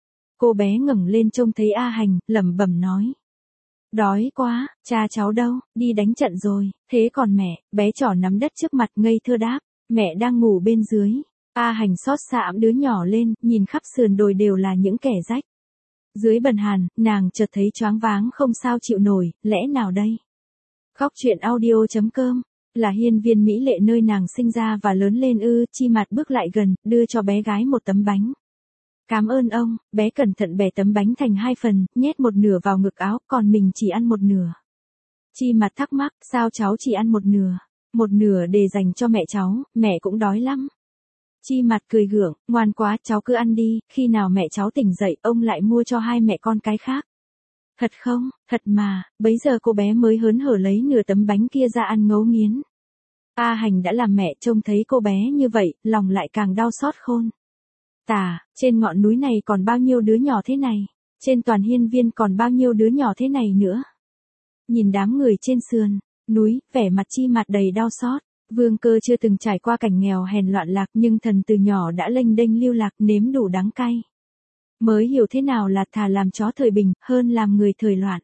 Cô bé ngẩng lên trông thấy A Hành, lẩm bẩm nói: "Đói quá, cha cháu đâu, đi đánh trận rồi." Thế còn mẹ? Bé trỏ nắm đất trước mặt ngây thơ đáp: "Mẹ đang ngủ bên dưới." A Hành xót xa ẵm đứa nhỏ lên, nhìn khắp sườn đồi đều là những kẻ rách dưới bần hàn, nàng chợt thấy choáng váng không sao chịu nổi, lẽ nào đây? Khóc chuyện audio chấm com là hiên viên mỹ lệ nơi nàng sinh ra và lớn lên ư? Chi Mạt bước lại gần, đưa cho bé gái một tấm bánh. "Cảm ơn ông." Bé cẩn thận bẻ tấm bánh thành hai phần, nhét một nửa vào ngực áo, còn mình chỉ ăn một nửa. Chi Mạt thắc mắc, sao cháu chỉ ăn một nửa? Một nửa để dành cho mẹ cháu, mẹ cũng đói lắm. Chi Mạt cười gượng, ngoan quá, cháu cứ ăn đi, khi nào mẹ cháu tỉnh dậy, ông lại mua cho hai mẹ con cái khác. Thật không? Thật mà. Bấy giờ cô bé mới hớn hở lấy nửa tấm bánh kia ra ăn ngấu nghiến. A Hành đã làm mẹ, trông thấy cô bé như vậy, lòng lại càng đau xót khôn tả. Trên ngọn núi này còn bao nhiêu đứa nhỏ thế này? Trên toàn hiên viên còn bao nhiêu đứa nhỏ thế này nữa? Nhìn đám người trên sườn núi, vẻ mặt Chi Mạt đầy đau xót. Vương Cơ chưa từng trải qua cảnh nghèo hèn loạn lạc, nhưng thần từ nhỏ đã lênh đênh lưu lạc, nếm đủ đắng cay. Mới hiểu thế nào là thà làm chó thời bình, hơn làm người thời loạn.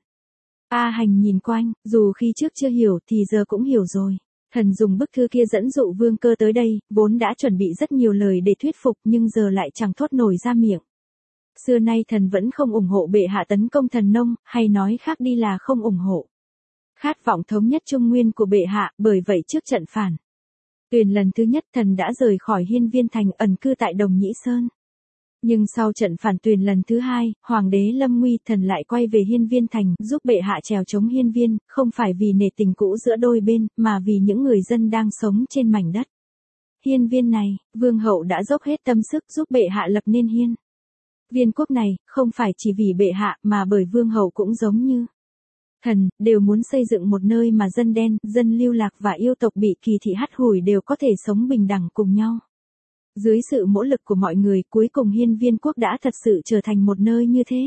A Hành nhìn quanh, dù khi trước chưa hiểu thì giờ cũng hiểu rồi. Thần dùng bức thư kia dẫn dụ Vương Cơ tới đây, vốn đã chuẩn bị rất nhiều lời để thuyết phục nhưng giờ lại chẳng thốt nổi ra miệng. Xưa nay thần vẫn không ủng hộ bệ hạ tấn công thần nông, hay nói khác đi là không ủng hộ khát vọng thống nhất Trung Nguyên của bệ hạ, bởi vậy trước trận phản Tuyền lần thứ nhất thần đã rời khỏi hiên viên thành ẩn cư tại Đồng Nhĩ Sơn. Nhưng sau trận phản Tuyền lần thứ hai, Hoàng đế lâm nguy, thần lại quay về hiên viên thành, giúp bệ hạ trèo chống hiên viên, không phải vì nể tình cũ giữa đôi bên, mà vì những người dân đang sống trên mảnh đất hiên viên này. Vương hậu đã dốc hết tâm sức giúp bệ hạ lập nên hiên viên quốc này, không phải chỉ vì bệ hạ, mà bởi vương hậu cũng giống như thần, đều muốn xây dựng một nơi mà dân đen, dân lưu lạc và yêu tộc bị kỳ thị hắt hủi đều có thể sống bình đẳng cùng nhau. Dưới sự nỗ lực của mọi người, cuối cùng hiên viên quốc đã thật sự trở thành một nơi như thế.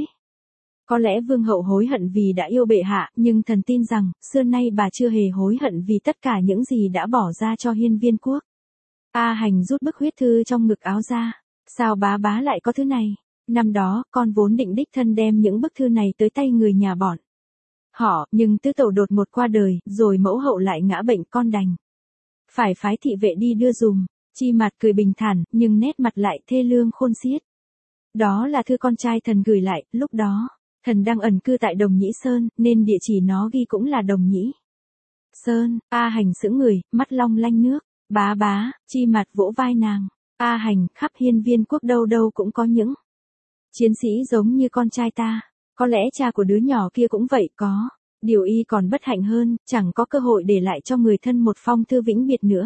Có lẽ vương hậu hối hận vì đã yêu bệ hạ, nhưng thần tin rằng, xưa nay bà chưa hề hối hận vì tất cả những gì đã bỏ ra cho hiên viên quốc. A Hành rút bức huyết thư trong ngực áo ra. Sao bá bá lại có thứ này? Năm đó, con vốn định đích thân đem những bức thư này tới tay người nhà bọn họ, nhưng tứ tẩu đột ngột qua đời, rồi mẫu hậu lại ngã bệnh, con đành phải phái thị vệ đi đưa dùm. Chi Mạt cười bình thản, nhưng nét mặt lại thê lương khôn xiết. Đó là thư con trai thần gửi lại, lúc đó, thần đang ẩn cư tại Đồng Nhĩ Sơn, nên địa chỉ nó ghi cũng là Đồng Nhĩ Sơn. A Hành sững người, mắt long lanh nước. Bá bá. Chi Mạt vỗ vai nàng. A Hành, khắp hiên viên quốc đâu đâu cũng có những chiến sĩ giống như con trai ta. Có lẽ cha của đứa nhỏ kia cũng vậy, có Điều y còn bất hạnh hơn, chẳng có cơ hội để lại cho người thân một phong thư vĩnh biệt nữa.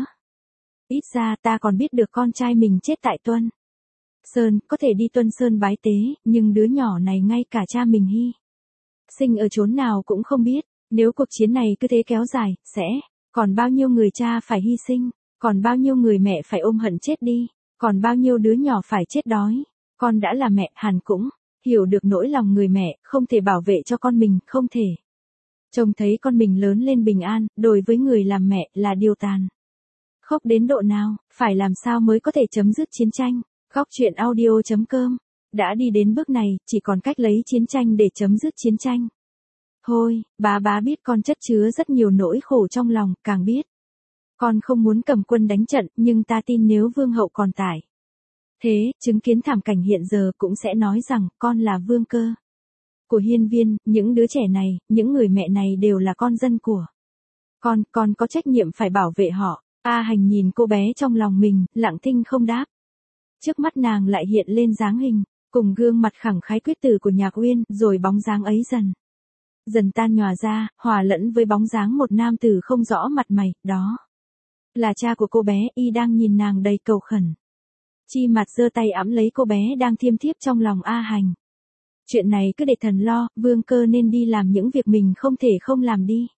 Ít ra ta còn biết được con trai mình chết tại Tuân Sơn, có thể đi Tuân Sơn bái tế, nhưng đứa nhỏ này ngay cả cha mình hy sinh ở chốn nào cũng không biết. Nếu cuộc chiến này cứ thế kéo dài, sẽ còn bao nhiêu người cha phải hy sinh, còn bao nhiêu người mẹ phải ôm hận chết đi, còn bao nhiêu đứa nhỏ phải chết đói. Con đã là mẹ, hẳn cũng hiểu được nỗi lòng người mẹ, không thể bảo vệ cho con mình, không thể trông thấy con mình lớn lên bình an, đối với người làm mẹ là điều tàn khốc đến độ nào, phải làm sao mới có thể chấm dứt chiến tranh. Góc truyện audio chấm com đã đi đến bước này, chỉ còn cách lấy chiến tranh để chấm dứt chiến tranh. Thôi, bá bá biết con chất chứa rất nhiều nỗi khổ trong lòng, càng biết con không muốn cầm quân đánh trận, nhưng ta tin nếu vương hậu còn tại thế, chứng kiến thảm cảnh hiện giờ cũng sẽ nói rằng con là vương cơ của hiên viên, những đứa trẻ này, những người mẹ này đều là con dân của con, con có trách nhiệm phải bảo vệ họ. A Hành nhìn cô bé trong lòng mình, lặng thinh không đáp. Trước mắt nàng lại hiện lên dáng hình, cùng gương mặt khẳng khái quyết tử của Nhạc Uyên, rồi bóng dáng ấy dần dần tan nhòa ra, hòa lẫn với bóng dáng một nam tử không rõ mặt mày, đó là cha của cô bé, y đang nhìn nàng đầy cầu khẩn. Chi Mặt giơ tay ẵm lấy cô bé đang thiêm thiếp trong lòng A Hành. Chuyện này cứ để thần lo, vương cơ nên đi làm những việc mình không thể không làm đi.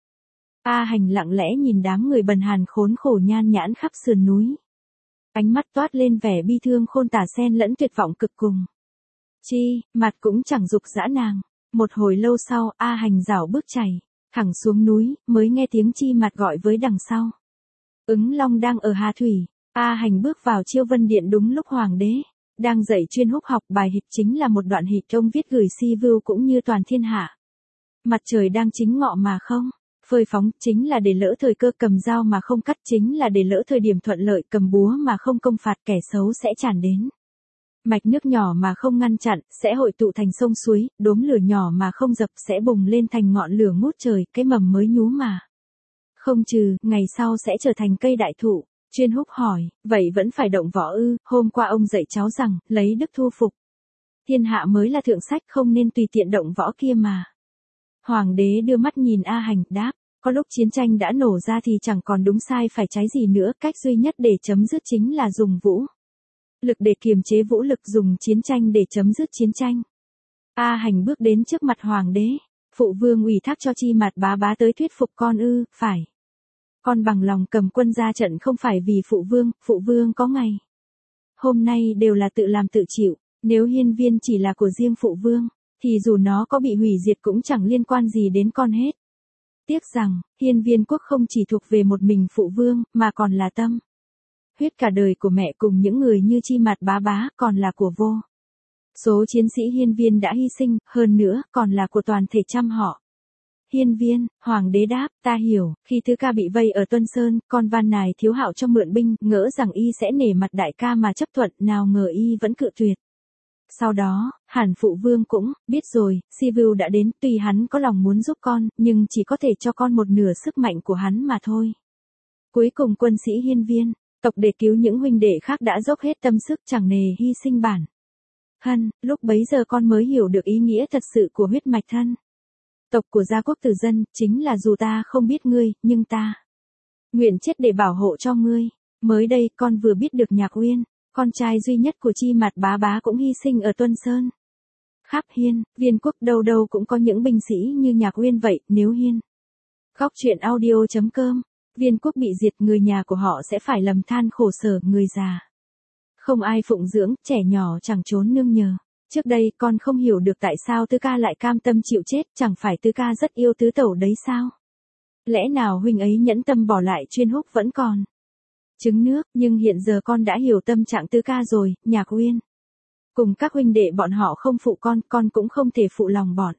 A Hành lặng lẽ nhìn đám người bần hàn khốn khổ nhan nhãn khắp sườn núi. Ánh mắt toát lên vẻ bi thương khôn tả xen lẫn tuyệt vọng cực cùng. Chi Mặt cũng chẳng dục dã nàng. Một hồi lâu sau, A Hành rảo bước chảy thẳng xuống núi, mới nghe tiếng Chi Mặt gọi với đằng sau. Ứng Long đang ở Hà Thủy. A Hành bước vào Chiêu Vân Điện đúng lúc hoàng đế đang dạy chuyên húc học bài hịch, chính là một đoạn hịch ông viết gửi Si Vưu cũng như toàn thiên hạ. Mặt trời đang chính ngọ mà không phơi phóng, chính là để lỡ thời cơ; cầm dao mà không cắt, chính là để lỡ thời điểm thuận lợi; cầm búa mà không công phạt, kẻ xấu sẽ tràn đến. Mạch nước nhỏ mà không ngăn chặn, sẽ hội tụ thành sông suối; đốm lửa nhỏ mà không dập, sẽ bùng lên thành ngọn lửa ngút trời; cái mầm mới nhú mà không trừ, ngày sau sẽ trở thành cây đại thụ. Chuyên húc hỏi, vậy vẫn phải động võ ư? Hôm qua ông dạy cháu rằng, lấy đức thu phục thiên hạ mới là thượng sách, không nên tùy tiện động võ kia mà. Hoàng đế đưa mắt nhìn A Hành, đáp, có lúc chiến tranh đã nổ ra thì chẳng còn đúng sai phải trái gì nữa, cách duy nhất để chấm dứt chính là dùng vũ lực để kiềm chế vũ lực, dùng chiến tranh để chấm dứt chiến tranh. A Hành bước đến trước mặt hoàng đế. Phụ vương ủy thác cho Chi Mặt bá bá tới thuyết phục con ư? Phải. Con bằng lòng cầm quân ra trận không phải vì phụ vương, phụ vương có ngày hôm nay đều là tự làm tự chịu. Nếu hiên viên chỉ là của riêng phụ vương, thì dù nó có bị hủy diệt cũng chẳng liên quan gì đến con hết. Tiếc rằng, hiên viên quốc không chỉ thuộc về một mình phụ vương, mà còn là tâm huyết cả đời của mẹ cùng những người như Chi Mặt bá bá, còn là của vô số chiến sĩ hiên viên đã hy sinh, hơn nữa, còn là của toàn thể trăm họ. Hiên viên, hoàng đế đáp, ta hiểu, khi tứ ca bị vây ở Tuân Sơn, con van nài Thiếu Hạo cho mượn binh, ngỡ rằng y sẽ nể mặt đại ca mà chấp thuận, nào ngờ y vẫn cự tuyệt. Sau đó, hẳn phụ vương cũng biết rồi, Si Vưu đã đến, tuy hắn có lòng muốn giúp con, nhưng chỉ có thể cho con một nửa sức mạnh của hắn mà thôi. Cuối cùng quân sĩ hiên viên tộc để cứu những huynh đệ khác đã dốc hết tâm sức, chẳng nề hy sinh bản thân. Lúc bấy giờ con mới hiểu được ý nghĩa thật sự của huyết mạch thân tộc của gia quốc tử dân, chính là dù ta không biết ngươi, nhưng ta nguyện chết để bảo hộ cho ngươi. Mới đây, con vừa biết được Nhạc Uyên, con trai duy nhất của Chi Mặt bá bá cũng hy sinh ở Tuân Sơn. Khắp hiên viên quốc đâu đâu cũng có những binh sĩ như Nhạc Uyên vậy. Nếu hiên góc truyện audio chấm com viên quốc bị diệt, người nhà của họ sẽ phải lầm than khổ sở, người già không ai phụng dưỡng, trẻ nhỏ chẳng trốn nương nhờ. Trước đây con không hiểu được tại sao tứ ca lại cam tâm chịu chết, chẳng phải tứ ca rất yêu tứ tẩu đấy sao? Lẽ nào huynh ấy nhẫn tâm bỏ lại Chuyên Húc vẫn còn trứng nước, nhưng hiện giờ con đã hiểu tâm trạng tứ ca rồi. Nhạc Uyên cùng các huynh đệ bọn họ không phụ con, con cũng không thể phụ lòng bọn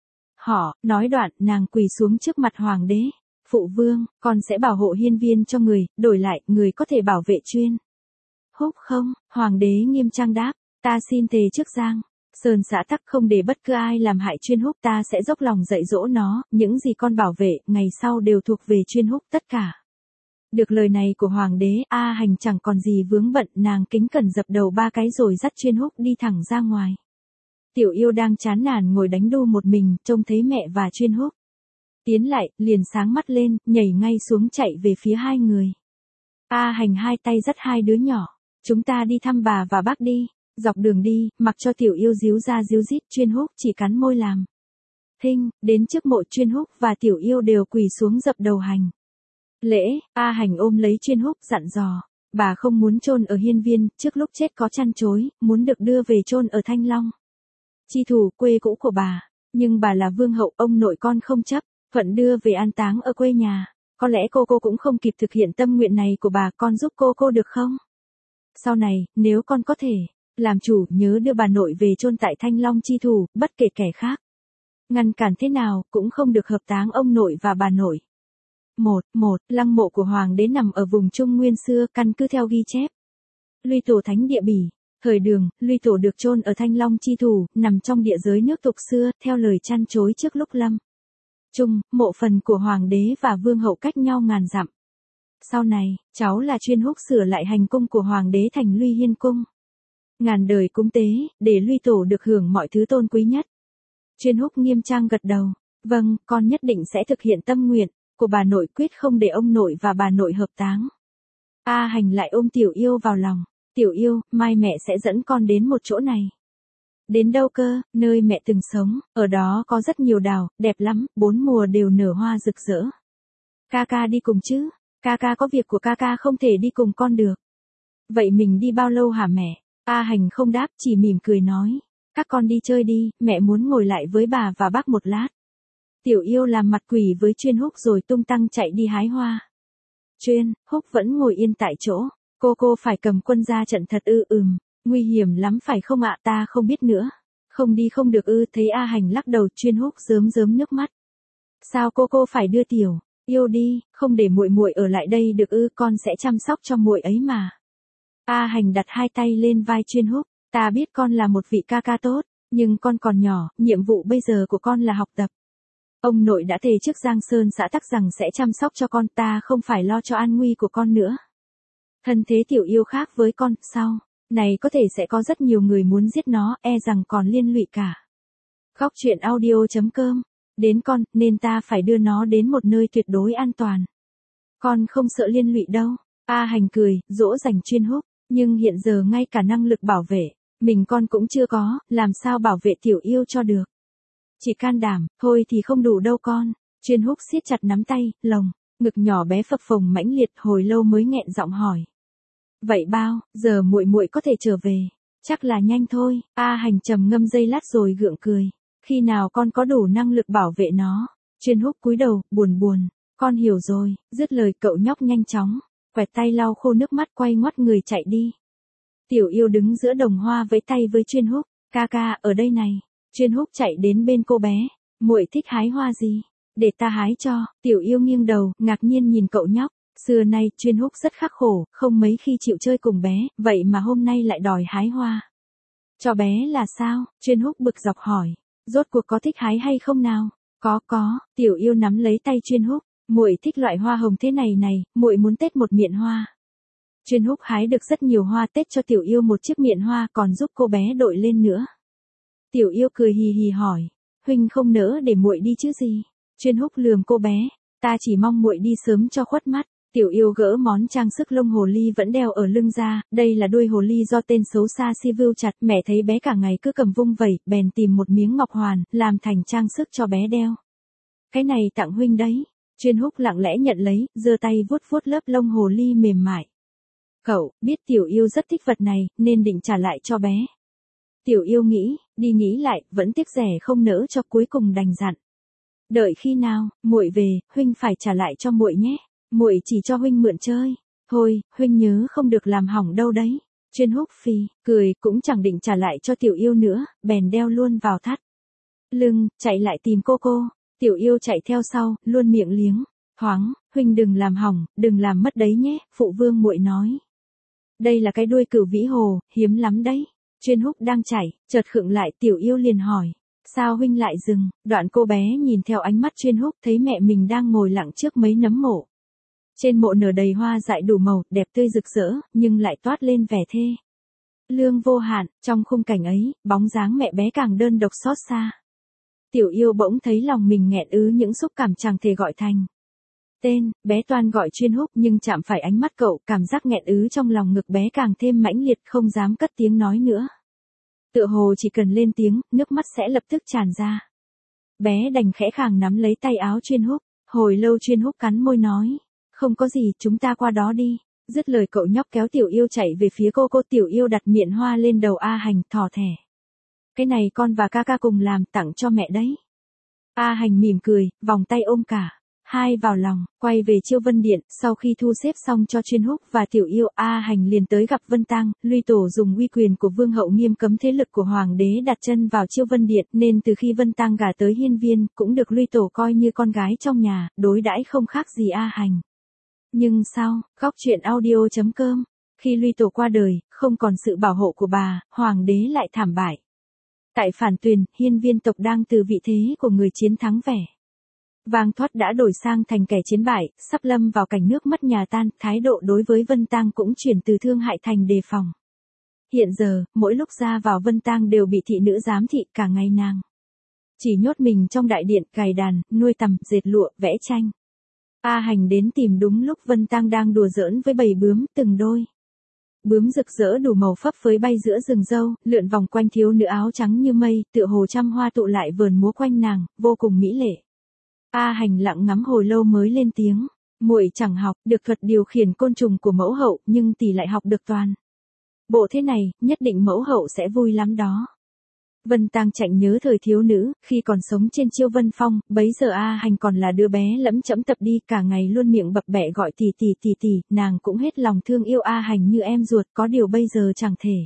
họ. Nói đoạn, nàng quỳ xuống trước mặt hoàng đế. Phụ vương, con sẽ bảo hộ hiên viên cho người, đổi lại, người có thể bảo vệ Chuyên Húc không? Hoàng đế nghiêm trang đáp, ta xin thề trước Giang Sơn xã tắc không để bất cứ ai làm hại Chuyên Húc, ta sẽ dốc lòng dạy dỗ nó, những gì con bảo vệ, ngày sau đều thuộc về Chuyên Húc tất cả. Được lời này của hoàng đế, A Hành chẳng còn gì vướng bận, nàng kính cẩn dập đầu ba cái rồi dắt Chuyên Húc đi thẳng ra ngoài. Tiểu Yêu đang chán nản ngồi đánh đu một mình, trông thấy mẹ và Chuyên Húc Tiến lại, liền sáng mắt lên, nhảy ngay xuống chạy về phía hai người. A Hành hai tay dắt hai đứa nhỏ. Chúng ta đi thăm bà và bác đi. Dọc đường đi, mặc cho Tiểu Yêu díu ra díu dít, Chuyên Húc chỉ cắn môi làm thinh, đến trước mộ Chuyên Húc và Tiểu Yêu đều quỳ xuống dập đầu hành lễ. A Hành ôm lấy Chuyên Húc dặn dò, bà không muốn chôn ở hiên viên, trước lúc chết có chăn chối, muốn được đưa về chôn ở Thanh Long Chi Thủ, quê cũ của bà, nhưng bà là vương hậu, ông nội con không chấp thuận đưa về an táng ở quê nhà. Có lẽ cô cô cũng không kịp thực hiện tâm nguyện này của bà, con giúp cô cô được không? Sau này, nếu con có thể làm chủ, nhớ đưa bà nội về chôn tại Thanh Long Chi Thủ, bất kể kẻ khác ngăn cản thế nào, cũng không được hợp táng ông nội và bà nội. Một, một, lăng mộ của hoàng đế nằm ở vùng Trung Nguyên xưa, căn cứ theo ghi chép. Luy Tổ thánh địa Bỉ, thời Đường, Luy Tổ được chôn ở Thanh Long Chi Thủ, nằm trong địa giới nước tục xưa, theo lời chăn chối trước lúc lâm chung, mộ phần của hoàng đế và vương hậu cách nhau ngàn dặm. Sau này, cháu là Chuyên Húc sửa lại hành cung của hoàng đế thành Luy Hiên cung. Ngàn đời cúng tế, để Luy Tổ được hưởng mọi thứ tôn quý nhất. Chuyên Húc nghiêm trang gật đầu, vâng, con nhất định sẽ thực hiện tâm nguyện của bà nội, quyết không để ông nội và bà nội hợp táng. A Hành lại ôm Tiểu Yêu vào lòng, Tiểu Yêu, mai mẹ sẽ dẫn con đến một chỗ này. Đến đâu cơ? Nơi mẹ từng sống, ở đó có rất nhiều đào, đẹp lắm, bốn mùa đều nở hoa rực rỡ. Ca ca đi cùng chứ? Ca ca có việc của ca ca không thể đi cùng con được. Vậy mình đi bao lâu hả mẹ? A Hành không đáp, chỉ mỉm cười nói, các con đi chơi đi, mẹ muốn ngồi lại với bà và bác một lát. Tiểu Yêu làm mặt quỷ với Chuyên Húc rồi tung tăng chạy đi hái hoa. Chuyên Húc vẫn ngồi yên tại chỗ, cô cô phải cầm quân ra trận thật ư? Ừm, nguy hiểm lắm phải không ạ? Ta không biết nữa. Không đi không được ư? Thấy A Hành lắc đầu, Chuyên Húc rớm rớm nước mắt. Sao cô cô phải đưa Tiểu Yêu đi, không để muội muội ở lại đây được ư? Con sẽ chăm sóc cho muội ấy mà. A Hành đặt hai tay lên vai Chuyên Húc, ta biết con là một vị ca ca tốt, nhưng con còn nhỏ, nhiệm vụ bây giờ của con là học tập. Ông nội đã thề trước Giang Sơn xã Tắc rằng sẽ chăm sóc cho con, ta không phải lo cho an nguy của con nữa. Thân thế Tiểu Yêu khác với con, sau này có thể sẽ có rất nhiều người muốn giết nó, e rằng còn liên lụy cả. Góc truyện audio chấm com, đến con, nên ta phải đưa nó đến một nơi tuyệt đối an toàn. Con không sợ liên lụy đâu. A Hành cười, dỗ dành Chuyên Húc, nhưng hiện giờ ngay cả năng lực bảo vệ mình con cũng chưa có, làm sao bảo vệ Tiểu Yêu cho được. Chỉ can đảm, thôi thì không đủ đâu con. Chuyên Húc siết chặt nắm tay, lồng ngực nhỏ bé phập phồng mãnh liệt, hồi lâu mới nghẹn giọng hỏi. Vậy bao giờ muội muội có thể trở về? Chắc là nhanh thôi. A Hành trầm ngâm giây lát rồi gượng cười. Khi nào con có đủ năng lực bảo vệ nó? Chuyên Húc cúi đầu, buồn buồn. Con hiểu rồi. Dứt lời cậu nhóc nhanh chóng quẹt tay lau khô nước mắt, quay ngoắt người chạy đi. Tiểu Yêu đứng giữa đồng hoa vẫy tay với Chuyên Húc. Ca ca, ở đây này. Chuyên Húc chạy đến bên cô bé. Muội thích hái hoa gì? Để ta hái cho. Tiểu Yêu nghiêng đầu, ngạc nhiên nhìn cậu nhóc. Xưa nay, Chuyên Húc rất khắc khổ, không mấy khi chịu chơi cùng bé, vậy mà hôm nay lại đòi hái hoa. Cho bé là sao? Chuyên Húc bực dọc hỏi. Rốt cuộc có thích hái hay không nào? Có có. Tiểu Yêu nắm lấy tay Chuyên Húc. Muội thích loại hoa hồng thế này này, muội muốn tết một miện hoa. Chuyên Húc hái được rất nhiều hoa tết cho Tiểu Yêu một chiếc miện hoa, còn giúp cô bé đội lên nữa. Tiểu Yêu cười hì hì hỏi, huynh không nỡ để muội đi chứ gì? Chuyên Húc lườm cô bé, ta chỉ mong muội đi sớm cho khuất mắt. Tiểu Yêu gỡ món trang sức lông hồ ly vẫn đeo ở lưng ra, đây là đuôi hồ ly do tên xấu xa Si Vưu chặt, mẹ thấy bé cả ngày cứ cầm vung vẩy, bèn tìm một miếng ngọc hoàn, làm thành trang sức cho bé đeo. Cái này tặng huynh đấy. Chuyên Húc lặng lẽ nhận lấy, giơ tay vuốt vuốt lớp lông hồ ly mềm mại. Cậu biết Tiểu Yêu rất thích vật này, nên định trả lại cho bé. Tiểu Yêu nghĩ đi nghĩ lại, vẫn tiếc rẻ không nỡ cho, cuối cùng đành dặn. Đợi khi nào muội về, huynh phải trả lại cho muội nhé. Muội chỉ cho huynh mượn chơi. Thôi, huynh nhớ không được làm hỏng đâu đấy. Chuyên Húc phì cười, cũng chẳng định trả lại cho Tiểu Yêu nữa, bèn đeo luôn vào thắt lưng, chạy lại tìm cô cô. Tiểu Yêu chạy theo sau, luôn miệng liếng thoáng, huynh đừng làm hỏng, đừng làm mất đấy nhé, phụ vương muội nói. Đây là cái đuôi cửu vĩ hồ, hiếm lắm đấy. Chuyên Húc đang chạy, chợt khựng lại, Tiểu Yêu liền hỏi, sao huynh lại dừng? Đoạn cô bé nhìn theo ánh mắt Chuyên Húc, thấy mẹ mình đang ngồi lặng trước mấy nấm mộ. Trên mộ nở đầy hoa dại đủ màu, đẹp tươi rực rỡ, nhưng lại toát lên vẻ thê lương vô hạn. Trong khung cảnh ấy, bóng dáng mẹ bé càng đơn độc xót xa. Tiểu Yêu bỗng thấy lòng mình nghẹn ứ những xúc cảm chẳng thể gọi thành tên, bé toan gọi Chuyên Húc nhưng chạm phải ánh mắt cậu, cảm giác nghẹn ứ trong lòng ngực bé càng thêm mãnh liệt, không dám cất tiếng nói nữa. Tựa hồ chỉ cần lên tiếng, nước mắt sẽ lập tức tràn ra. Bé đành khẽ khàng nắm lấy tay áo Chuyên Húc, hồi lâu Chuyên Húc cắn môi nói, không có gì, chúng ta qua đó đi. Dứt lời cậu nhóc kéo Tiểu Yêu chạy về phía cô cô. Tiểu Yêu đặt miệng hoa lên đầu A Hành, thỏ thẻ. Cái này con và ca ca cùng làm, tặng cho mẹ đấy. A Hành mỉm cười, vòng tay ôm cả hai vào lòng, quay về Chiêu Vân Điện. Sau khi thu xếp xong cho Chuyên Húc và Tiểu Yêu, A Hành liền tới gặp Vân Tang. Luy Tổ dùng uy quyền của vương hậu nghiêm cấm thế lực của hoàng đế đặt chân vào Chiêu Vân Điện, nên từ khi Vân Tang gả tới hiên viên, cũng được Luy Tổ coi như con gái trong nhà, đối đãi không khác gì A Hành. Nhưng sau, góc truyện audio chấm com, khi Luy Tổ qua đời, không còn sự bảo hộ của bà, hoàng đế lại thảm bại. Tại Phản Tuyền, hiên viên tộc đang từ vị thế của người chiến thắng vẻ vang thoát đã đổi sang thành kẻ chiến bại, sắp lâm vào cảnh nước mất nhà tan. Thái độ đối với Vân Tang cũng chuyển từ thương hại thành đề phòng. Hiện giờ, mỗi lúc ra vào Vân Tang đều bị thị nữ giám thị, cả ngày nàng chỉ nhốt mình trong đại điện, cài đàn, nuôi tằm, dệt lụa, vẽ tranh. A Hành đến tìm đúng lúc Vân Tang đang đùa giỡn với bầy bướm, từng đôi bướm rực rỡ đủ màu phấp phới bay giữa rừng dâu, lượn vòng quanh thiếu nữ áo trắng như mây, tựa hồ trăm hoa tụ lại vờn múa quanh nàng, vô cùng mỹ lệ. A Hành lặng ngắm hồi lâu mới lên tiếng, muội chẳng học được thuật điều khiển côn trùng của mẫu hậu, nhưng tỷ lại học được toàn bộ thế này, nhất định mẫu hậu sẽ vui lắm đó. Vân Tang chạnh nhớ thời thiếu nữ, khi còn sống trên Chiêu Vân Phong, bấy giờ A Hành còn là đứa bé lẫm chẫm tập đi, cả ngày luôn miệng bập bẹ gọi tỷ tỷ tỷ tỷ, nàng cũng hết lòng thương yêu A Hành như em ruột, có điều bây giờ chẳng thể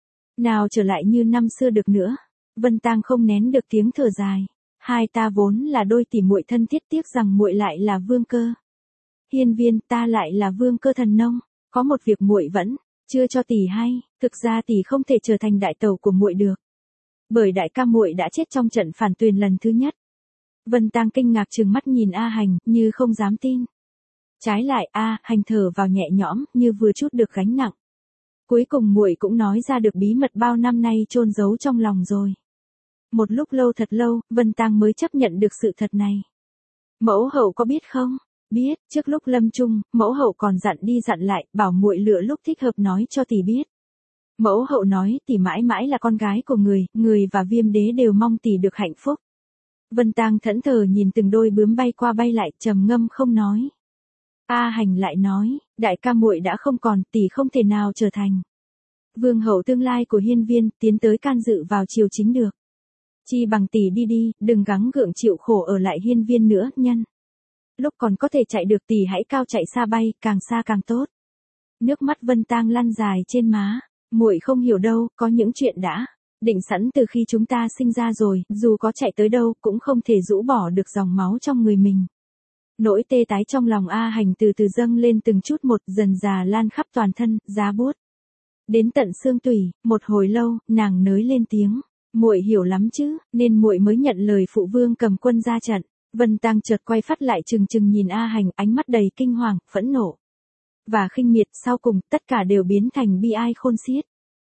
nào trở lại như năm xưa được nữa. Vân Tang không nén được tiếng thở dài, hai ta vốn là đôi tỷ muội thân thiết, tiếc rằng muội lại là vương cơ hiên viên, ta lại là vương cơ thần nông, có một việc muội vẫn chưa cho tỷ hay, thực ra tỷ không thể trở thành đại tẩu của muội được, bởi đại ca muội đã chết trong trận Phản Tuyền lần thứ nhất. Vân Tang kinh ngạc trừng mắt nhìn A Hành, như không dám tin. Trái lại, A Hành thở vào nhẹ nhõm, như vừa trút được gánh nặng. Cuối cùng muội cũng nói ra được bí mật bao năm nay chôn giấu trong lòng rồi. Một lúc lâu thật lâu, Vân Tang mới chấp nhận được sự thật này. Mẫu hậu có biết không? Biết, trước lúc lâm chung, mẫu hậu còn dặn đi dặn lại, bảo muội lựa lúc thích hợp nói cho tỷ biết. Mẫu hậu nói tỷ mãi mãi là con gái của người, người và Viêm Đế đều mong tỷ được hạnh phúc. Vân Tang thẫn thờ nhìn từng đôi bướm bay qua bay lại, trầm ngâm không nói. A Hành lại nói, đại ca muội đã không còn, tỷ không thể nào trở thành vương hậu tương lai của hiên viên, tiến tới can dự vào triều chính được. Chi bằng tỷ đi đi, đừng gắng gượng chịu khổ ở lại hiên viên nữa, nhân lúc còn có thể chạy được tỷ hãy cao chạy xa bay, càng xa càng tốt. Nước mắt Vân Tang lăn dài trên má. Muội không hiểu đâu, có những chuyện đã định sẵn từ khi chúng ta sinh ra rồi, dù có chạy tới đâu cũng không thể rũ bỏ được dòng máu trong người mình. Nỗi tê tái trong lòng A Hành từ từ dâng lên từng chút một, dần dà lan khắp toàn thân, giá buốt đến tận xương tủy. Một hồi lâu, nàng nới lên tiếng, muội hiểu lắm chứ, nên muội mới nhận lời phụ vương cầm quân ra trận. Vân Tang chợt quay phát lại trừng trừng nhìn A Hành, ánh mắt đầy kinh hoàng, phẫn nộ và khinh miệt, sau cùng tất cả đều biến thành bi ai khôn xiết.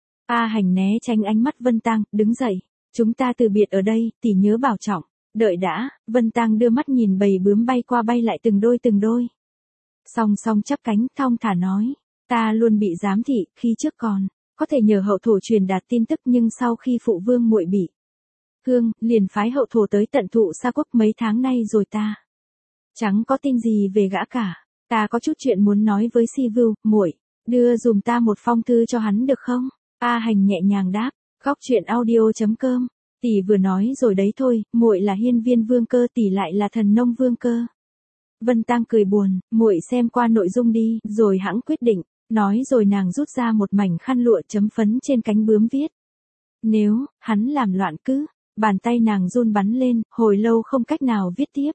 A Hành né tránh ánh mắt Vân Tang, đứng dậy, chúng ta từ biệt ở đây, tỷ nhớ bảo trọng. Đợi đã. Vân Tang đưa mắt nhìn bầy bướm bay qua bay lại từng đôi từng đôi, song song chắp cánh, thong thả nói, ta luôn bị giám thị, khi trước còn có thể nhờ hậu thổ truyền đạt tin tức, nhưng sau khi phụ vương muội bị thương, liền phái hậu thổ tới tận thụ Sa Quốc, mấy tháng nay rồi ta chẳng có tin gì về gã cả. Ta có chút chuyện muốn nói với Si Vưu, muội đưa dùm ta một phong thư cho hắn được không? A Hành nhẹ nhàng đáp, góc truyện audio chấm com, tỷ vừa nói rồi đấy thôi, muội là hiên viên vương cơ, tỷ lại là thần nông vương cơ. Vân Tang cười buồn, muội xem qua nội dung đi, rồi hẵng quyết định. Nói rồi nàng rút ra một mảnh khăn lụa chấm phấn trên cánh bướm viết, nếu hắn làm loạn cứ. Bàn tay nàng run bắn lên, hồi lâu không cách nào viết tiếp.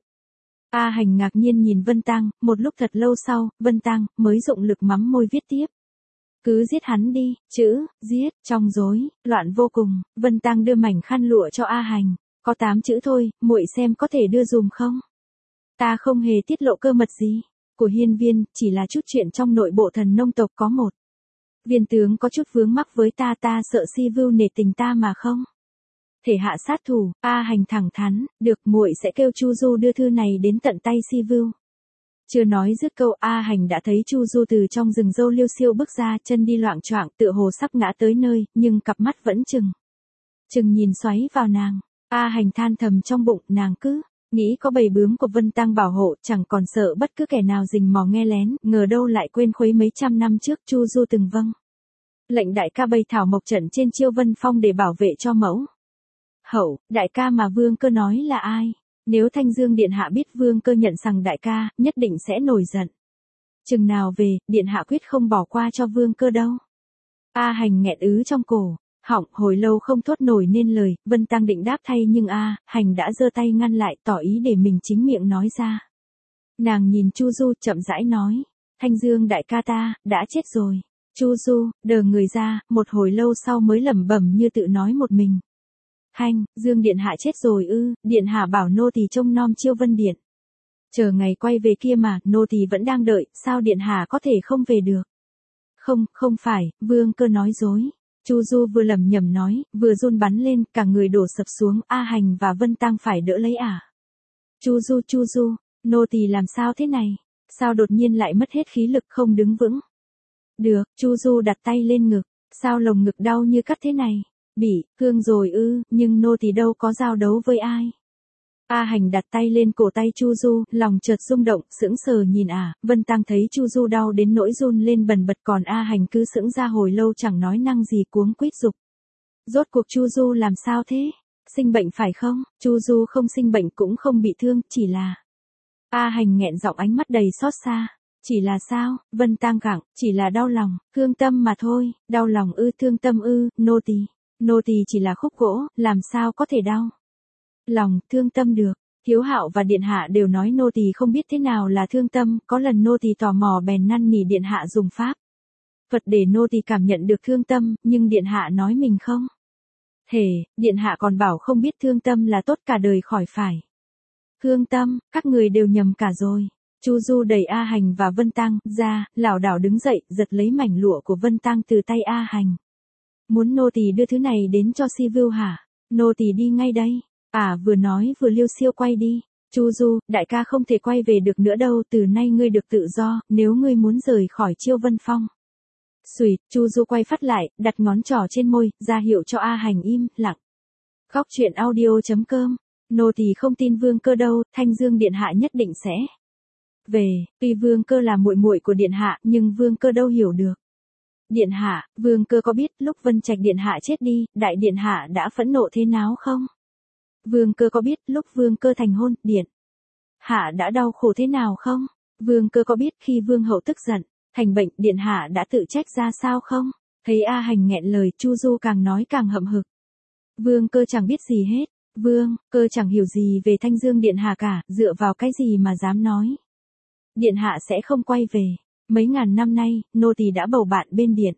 A Hành ngạc nhiên nhìn Vân Tang, một lúc thật lâu sau, Vân Tang mới dụng lực mắm môi viết tiếp. Cứ giết hắn đi, chữ, giết, trong rối, loạn vô cùng. Vân Tang đưa mảnh khăn lụa cho A Hành, có tám chữ thôi, muội xem có thể đưa dùm không? Ta không hề tiết lộ cơ mật gì của hiên viên, chỉ là chút chuyện trong nội bộ thần nông tộc, có một viên tướng có chút vướng mắc với ta, ta sợ Si Vưu nể tình ta mà không Thể hạ sát thủ, A Hành thẳng thắn, được muội sẽ kêu Chu Du đưa thư này đến tận tay Si Vưu. Chưa nói dứt câu A Hành đã thấy Chu Du từ trong rừng dâu liêu xiêu bước ra, chân đi loạng choạng, tựa hồ sắp ngã tới nơi, nhưng cặp mắt vẫn chừng. Chừng nhìn xoáy vào nàng. A Hành than thầm trong bụng, nàng cứ nghĩ có bầy bướm của Vân Tăng bảo hộ, chẳng còn sợ bất cứ kẻ nào rình mò nghe lén, ngờ đâu lại quên khuấy mấy trăm năm trước Chu Du từng vâng lệnh đại ca bày thảo mộc trận trên Chiêu Vân Phong để bảo vệ cho mẫu hậu. Đại ca mà Vương Cơ nói là ai? Nếu Thanh Dương điện hạ biết Vương Cơ nhận rằng đại ca, nhất định sẽ nổi giận. Chừng nào về, điện hạ quyết không bỏ qua cho Vương Cơ đâu. A Hành nghẹn ứ trong cổ, họng hồi lâu không thốt nổi nên lời. Vân Tăng định đáp thay nhưng A Hành đã giơ tay ngăn lại, tỏ ý để mình chính miệng nói ra. Nàng nhìn Chu Du chậm rãi nói, Thanh Dương đại ca ta đã chết rồi. Chu Du đờ người ra, một hồi lâu sau mới lẩm bẩm như tự nói một mình. Thanh Dương điện hạ chết rồi ư? Điện hạ bảo nô tỳ trông nom Chiêu Vân điện. Chờ ngày quay về kia mà, nô tỳ vẫn đang đợi, sao điện hạ có thể không về được? Không, không phải, Vương Cơ nói dối. Chu Du vừa lẩm nhẩm nói, vừa run bắn lên, cả người đổ sập xuống. A Hành và Vân Tăng phải đỡ lấy à? Chu Du, Chu Du, nô tỳ làm sao thế này? Sao đột nhiên lại mất hết khí lực không đứng vững? Được, Chu Du đặt tay lên ngực, sao lồng ngực đau như cắt thế này? Bị thương rồi ư? Nhưng nô tỳ đâu có giao đấu với ai. A Hành đặt tay lên cổ tay Chu Du, lòng chợt rung động, sững sờ nhìn à. Vân Tăng thấy Chu Du đau đến nỗi run lên bần bật, còn A Hành cứ sững ra hồi lâu chẳng nói năng gì, cuống quýt giục. Rốt cuộc Chu Du làm sao thế? Sinh bệnh phải không? Chu Du không sinh bệnh cũng không bị thương, chỉ là... A Hành nghẹn giọng, ánh mắt đầy xót xa. Chỉ là sao? Vân Tăng gặng, chỉ là đau lòng, thương tâm mà thôi. Đau lòng ư? Thương tâm ư? Nô tỳ, nô tỳ chỉ là khúc gỗ, làm sao có thể đau lòng, thương tâm được. Thiếu Hạo và điện hạ đều nói nô tỳ không biết thế nào là thương tâm, có lần nô tỳ tò mò bèn năn nỉ điện hạ dùng pháp Phật để nô tỳ cảm nhận được thương tâm, nhưng điện hạ nói mình không thể, điện hạ còn bảo không biết thương tâm là tốt cả đời khỏi phải thương tâm, các người đều nhầm cả rồi. Chu Du đẩy A Hành và Vân Tăng ra, lảo đảo đứng dậy, giật lấy mảnh lụa của Vân Tăng từ tay A Hành. Muốn nô tỳ đưa thứ này đến cho Si Vưu hả? Nô tỳ đi ngay đây. À, vừa nói vừa liêu xiêu quay đi. Chu Du, đại ca không thể quay về được nữa đâu, từ nay ngươi được tự do, nếu ngươi muốn rời khỏi Chiêu Vân Phong. Xùi, Chu Du quay phát lại, đặt ngón trỏ trên môi, ra hiệu cho A Hành im lặng. Góc truyện audio chấm com. Nô tỳ không tin Vương Cơ đâu, Thanh Dương điện hạ nhất định sẽ về. Tuy Vương Cơ là muội muội của điện hạ, nhưng Vương Cơ đâu hiểu được. Điện hạ, Vương Cơ có biết lúc Vân Trạch điện hạ chết đi, đại điện hạ đã phẫn nộ thế nào không? Vương Cơ có biết lúc Vương Cơ thành hôn, điện hạ đã đau khổ thế nào không? Vương Cơ có biết khi Vương hậu tức giận, thành bệnh, điện hạ đã tự trách ra sao không? Thấy A Hành nghẹn lời, Chu Du càng nói càng hậm hực. Vương Cơ chẳng biết gì hết, Vương Cơ chẳng hiểu gì về Thanh Dương điện hạ cả, dựa vào cái gì mà dám nói điện hạ sẽ không quay về. Mấy ngàn năm nay, nô tỳ đã bầu bạn bên điện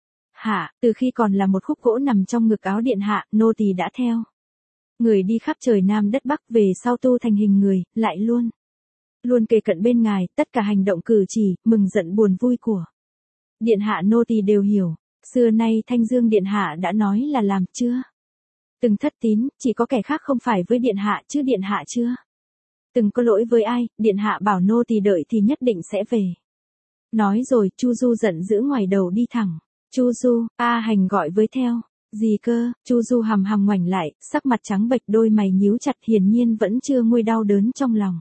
hạ, từ khi còn là một khúc gỗ nằm trong ngực áo điện hạ, nô tỳ đã theo người đi khắp trời Nam đất Bắc, về sau tu thành hình người, lại luôn luôn kề cận bên ngài, tất cả hành động cử chỉ, mừng giận buồn vui của điện hạ nô tỳ đều hiểu. Xưa nay Thanh Dương điện hạ đã nói là làm chưa từng thất tín, chỉ có kẻ khác không phải với điện hạ, chứ điện hạ chưa từng có lỗi với ai. Điện hạ bảo nô tỳ đợi thì nhất định sẽ về. Nói rồi, Chu Du giận dữ ngoài đầu đi thẳng. Chu Du, A Hành gọi với theo. Gì cơ? Chu Du hằm hằm ngoảnh lại, sắc mặt trắng bệch, đôi mày nhíu chặt, hiển nhiên vẫn chưa nguôi đau đớn trong lòng.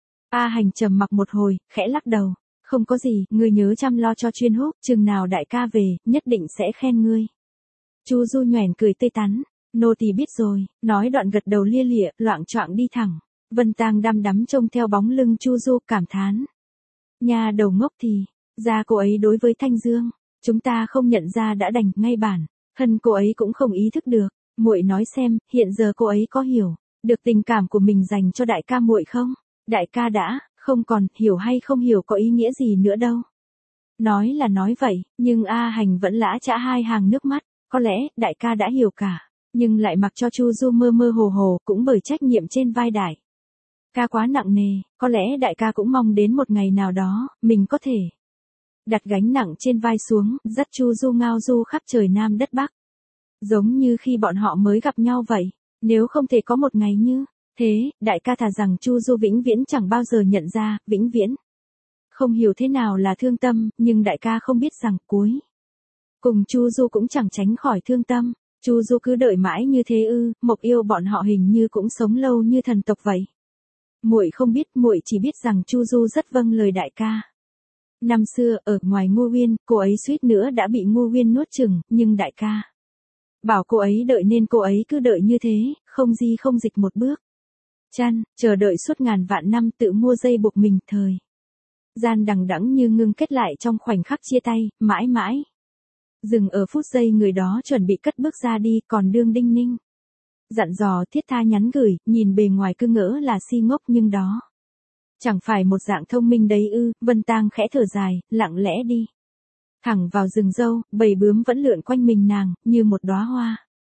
A Hành trầm mặc một hồi, khẽ lắc đầu. Không có gì, ngươi nhớ chăm lo cho Chuyên Húc, chừng nào đại ca về, nhất định sẽ khen ngươi. Chu Du nhoẻn cười tươi tắn. Nô tỳ biết rồi, nói đoạn gật đầu lia lịa, loạng choạng đi thẳng. Vân Tăng đăm đắm trông theo bóng lưng Chu Du, cảm thán. Nhà đầu ngốc thì, ra cô ấy đối với Thanh Dương, chúng ta không nhận ra đã đành, ngay bản thân cô ấy cũng không ý thức được. Muội nói xem, hiện giờ cô ấy có hiểu được tình cảm của mình dành cho đại ca muội không? Đại ca đã không còn hiểu hay không hiểu có ý nghĩa gì nữa đâu. Nói là nói vậy, nhưng A Hành vẫn lã chã hai hàng nước mắt. Có lẽ đại ca đã hiểu cả, nhưng lại mặc cho Chu Du mơ mơ hồ hồ, cũng bởi trách nhiệm trên vai đại ca quá nặng nề. Có lẽ đại ca cũng mong đến một ngày nào đó, mình có thể đặt gánh nặng trên vai xuống, dắt Chu Du ngao du khắp trời Nam đất Bắc. Giống như khi bọn họ mới gặp nhau vậy. Nếu không thể có một ngày như thế, đại ca thà rằng Chu Du vĩnh viễn chẳng bao giờ nhận ra, vĩnh viễn. Không hiểu thế nào là thương tâm, nhưng đại ca không biết rằng cuối cùng Chu Du cũng chẳng tránh khỏi thương tâm. Chu Du cứ đợi mãi như thế ư? Mộc Yêu bọn họ hình như cũng sống lâu như thần tộc vậy. Muội không biết, muội chỉ biết rằng Chu Du rất vâng lời đại ca. Năm xưa ở ngoài Ngô Uyên, cô ấy suýt nữa đã bị Ngô Uyên nuốt chửng, nhưng đại ca bảo cô ấy đợi nên cô ấy cứ đợi như thế, không di không dịch một bước. Chăn, chờ đợi suốt ngàn vạn năm tự mua dây buộc mình, thời gian đằng đẵng như ngưng kết lại trong khoảnh khắc chia tay, mãi mãi dừng ở phút giây người đó chuẩn bị cất bước ra đi, còn Đương Đinh Ninh dặn dò thiết tha nhắn gửi, nhìn bề ngoài cứ ngỡ là si ngốc nhưng đó chẳng phải một dạng thông minh đấy ư? Vân Tang khẽ thở dài, lặng lẽ đi thẳng vào rừng dâu, bầy bướm vẫn lượn quanh mình nàng, như một đóa hoa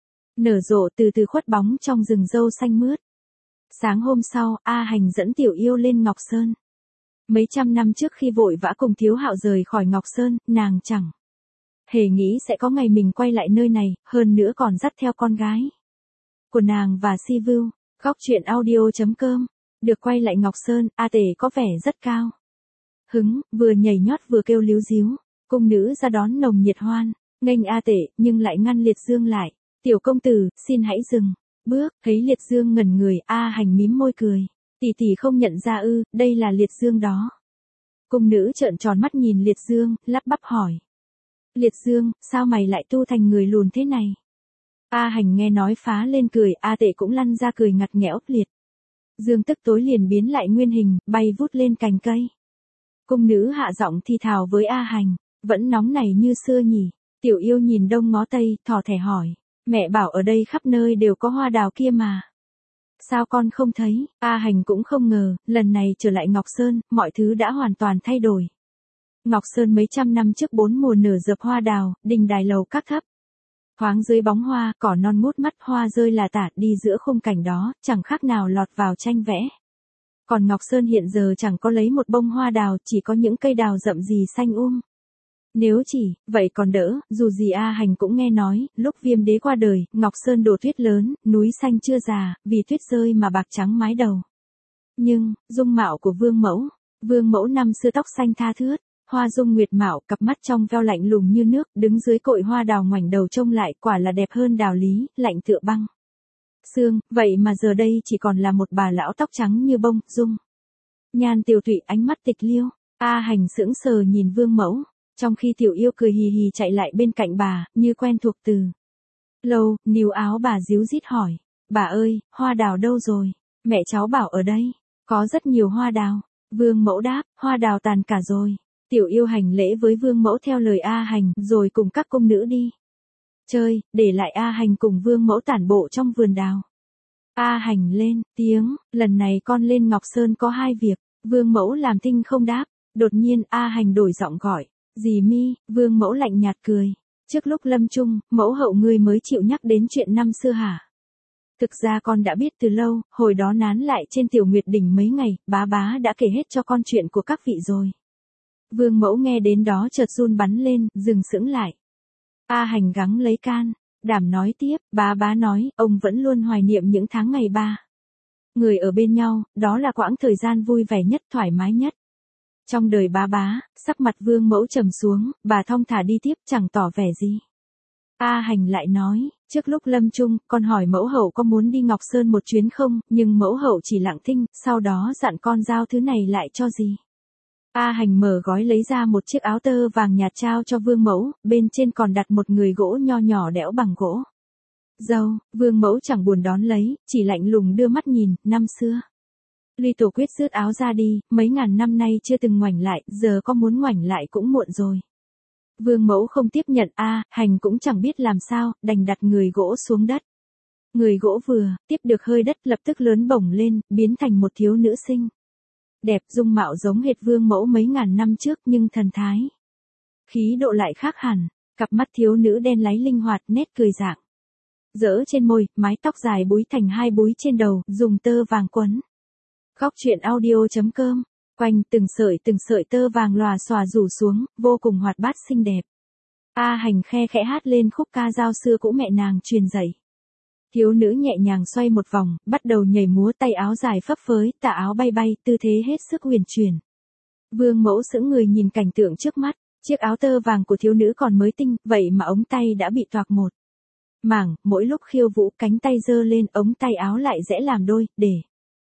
nở rộ từ từ khuất bóng trong rừng dâu xanh mướt. Sáng hôm sau, A Hành dẫn Tiểu Yêu lên Ngọc Sơn. Mấy trăm năm trước khi vội vã cùng Thiếu Hạo rời khỏi Ngọc Sơn, nàng chẳng hề nghĩ sẽ có ngày mình quay lại nơi này, hơn nữa còn dắt theo con gái của nàng và Si Vưu. Góc truyện audio chấm com. Được quay lại Ngọc Sơn, A Tể có vẻ rất cao hứng, vừa nhảy nhót vừa kêu líu díu. Cung nữ ra đón nồng nhiệt hoan nghênh A Tể, nhưng lại ngăn Liệt Dương lại. Tiểu công tử, xin hãy dừng bước. Thấy Liệt Dương ngẩn người, A Hành mím môi cười. Tỷ tỷ không nhận ra ư? Đây là Liệt Dương đó. Cung nữ trợn tròn mắt nhìn Liệt Dương, lắp bắp hỏi. Liệt Dương, sao mày lại tu thành người lùn thế này? A Hành nghe nói phá lên cười, A Tể cũng lăn ra cười ngặt nghẽo. Liệt Dương tức tối liền biến lại nguyên hình, bay vút lên cành cây. Cung nữ hạ giọng thi thào với A Hành. Vẫn nóng này như xưa nhỉ? Tiểu Yêu nhìn đông ngó tây, thỏ thẻ hỏi. Mẹ bảo ở đây khắp nơi đều có hoa đào kia mà. Sao con không thấy? A Hành cũng không ngờ, lần này trở lại Ngọc Sơn, mọi thứ đã hoàn toàn thay đổi. Ngọc Sơn mấy trăm năm trước bốn mùa nở dập hoa đào, đình đài lầu các thấp. Thoáng dưới bóng hoa, cỏ non ngút mắt, hoa rơi là tả, đi giữa khung cảnh đó, chẳng khác nào lọt vào tranh vẽ. Còn Ngọc Sơn hiện giờ chẳng có lấy một bông hoa đào, chỉ có những cây đào rậm rì xanh um. Nếu chỉ, vậy còn đỡ, dù gì A Hành cũng nghe nói, lúc Viêm Đế qua đời, Ngọc Sơn đổ tuyết lớn, núi xanh chưa già, vì tuyết rơi mà bạc trắng mái đầu. Nhưng, dung mạo của Vương Mẫu, Vương Mẫu năm xưa tóc xanh tha thướt, hoa dung nguyệt mạo, cặp mắt trong veo lạnh lùng như nước, đứng dưới cội hoa đào ngoảnh đầu trông lại, quả là đẹp hơn đào lý, lạnh tựa băng xương, vậy mà giờ đây chỉ còn là một bà lão tóc trắng như bông, dung nhan tiều tụy, ánh mắt tịch liêu. A Hành sững sờ nhìn Vương Mẫu, trong khi Tiểu Yêu cười hì hì chạy lại bên cạnh bà, như quen thuộc từ lâu, níu áo bà díu dít hỏi. Bà ơi, hoa đào đâu rồi? Mẹ cháu bảo ở đây, có rất nhiều hoa đào. Vương Mẫu đáp, hoa đào tàn cả rồi. Tiểu Yêu hành lễ với Vương Mẫu theo lời A Hành, rồi cùng các cung nữ đi chơi, để lại A Hành cùng Vương Mẫu tản bộ trong vườn đào. A Hành lên tiếng, lần này con lên Ngọc Sơn có hai việc. Vương Mẫu làm thinh không đáp, đột nhiên A Hành đổi giọng gọi. Dì Mi. Vương Mẫu lạnh nhạt cười. Trước lúc lâm chung, mẫu hậu ngươi mới chịu nhắc đến chuyện năm xưa hả? Thực ra con đã biết từ lâu, hồi đó nán lại trên Tiểu Nguyệt Đỉnh mấy ngày, bá bá đã kể hết cho con chuyện của các vị rồi. Vương Mẫu nghe đến đó chợt run bắn lên, dừng sững lại. A Hành gắng lấy can đảm nói tiếp, bá bá nói, ông vẫn luôn hoài niệm những tháng ngày ba người ở bên nhau, đó là quãng thời gian vui vẻ nhất, thoải mái nhất trong đời bá bá. Sắc mặt Vương Mẫu trầm xuống, bà thong thả đi tiếp, chẳng tỏ vẻ gì. A Hành lại nói, trước lúc lâm chung, con hỏi mẫu hậu có muốn đi Ngọc Sơn một chuyến không, nhưng mẫu hậu chỉ lặng thinh, sau đó dặn con giao thứ này lại cho gì. A Hành mở gói lấy ra một chiếc áo tơ vàng nhạt trao cho Vương Mẫu, bên trên còn đặt một người gỗ nho nhỏ đẽo bằng gỗ dâu. Vương Mẫu chẳng buồn đón lấy, chỉ lạnh lùng đưa mắt nhìn. Năm xưa Ly Tổ quyết rước áo ra đi, mấy ngàn năm nay chưa từng ngoảnh lại, giờ có muốn ngoảnh lại cũng muộn rồi. Vương Mẫu không tiếp nhận. A Hành cũng chẳng biết làm sao, đành đặt người gỗ xuống đất. Người gỗ vừa tiếp được hơi đất lập tức lớn bổng lên, biến thành một thiếu nữ xinh đẹp, dung mạo giống hệt Vương Mẫu mấy ngàn năm trước, nhưng thần thái khí độ lại khác hẳn. Cặp mắt thiếu nữ đen láy linh hoạt, nét cười rạng rỡ trên môi, mái tóc dài búi thành hai búi trên đầu, dùng tơ vàng quấn. Góc truyện audio chấm com. Quanh từng sợi từng sợi tơ vàng lòa xòa rủ xuống, vô cùng hoạt bát xinh đẹp. A Hành khe khẽ hát lên khúc ca dao xưa cũ mẹ nàng truyền dạy. Thiếu nữ nhẹ nhàng xoay một vòng, bắt đầu nhảy múa, tay áo dài phấp phới, tà áo bay bay, tư thế hết sức huyền chuyển. Vương mẫu sững người nhìn cảnh tượng trước mắt, chiếc áo tơ vàng của thiếu nữ còn mới tinh, vậy mà ống tay đã bị toạc một mảng, mỗi lúc khiêu vũ cánh tay giơ lên, ống tay áo lại rẽ làm đôi, để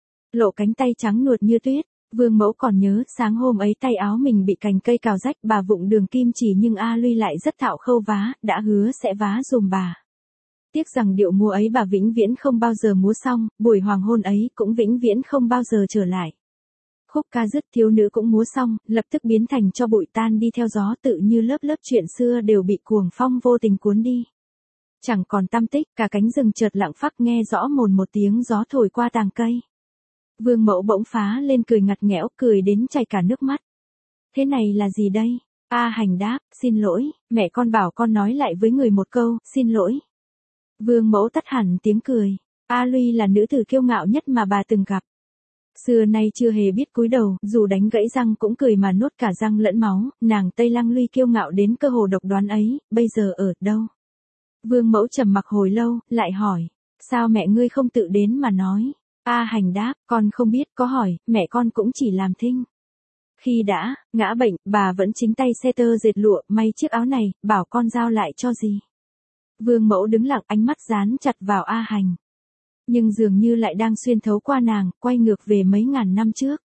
lộ cánh tay trắng nuột như tuyết. Vương mẫu còn nhớ, sáng hôm ấy tay áo mình bị cành cây cào rách, bà vụng đường kim chỉ nhưng A Luy lại rất thạo khâu vá, đã hứa sẽ vá dùm bà. Tiếc rằng điệu múa ấy bà vĩnh viễn không bao giờ múa xong, buổi hoàng hôn ấy cũng vĩnh viễn không bao giờ trở lại. Khúc ca dứt, thiếu nữ cũng múa xong, lập tức biến thành cho bụi tan đi theo gió, tự như lớp lớp chuyện xưa đều bị cuồng phong vô tình cuốn đi. Chẳng còn tăm tích, cả cánh rừng chợt lặng phắc, nghe rõ mồn một tiếng gió thổi qua tàng cây. Vương mẫu bỗng phá lên cười ngặt nghẽo, cười đến chảy cả nước mắt. Thế này là gì đây? A Hành đáp, xin lỗi, mẹ con bảo con nói lại với người một câu, xin lỗi. Vương mẫu tắt hẳn tiếng cười. A Luy là nữ tử kiêu ngạo nhất mà bà từng gặp. Xưa nay chưa hề biết cúi đầu, dù đánh gãy răng cũng cười mà nuốt cả răng lẫn máu, nàng Tây Lăng Luy kiêu ngạo đến cơ hồ độc đoán ấy, bây giờ ở đâu? Vương mẫu trầm mặc hồi lâu, lại hỏi, sao mẹ ngươi không tự đến mà nói? A Hành đáp, con không biết, có hỏi, mẹ con cũng chỉ làm thinh. Khi đã ngã bệnh, bà vẫn chính tay xe tơ dệt lụa, may chiếc áo này, bảo con giao lại cho gì. Vương mẫu đứng lặng, ánh mắt dán chặt vào A Hành. Nhưng dường như lại đang xuyên thấu qua nàng, quay ngược về mấy ngàn năm trước.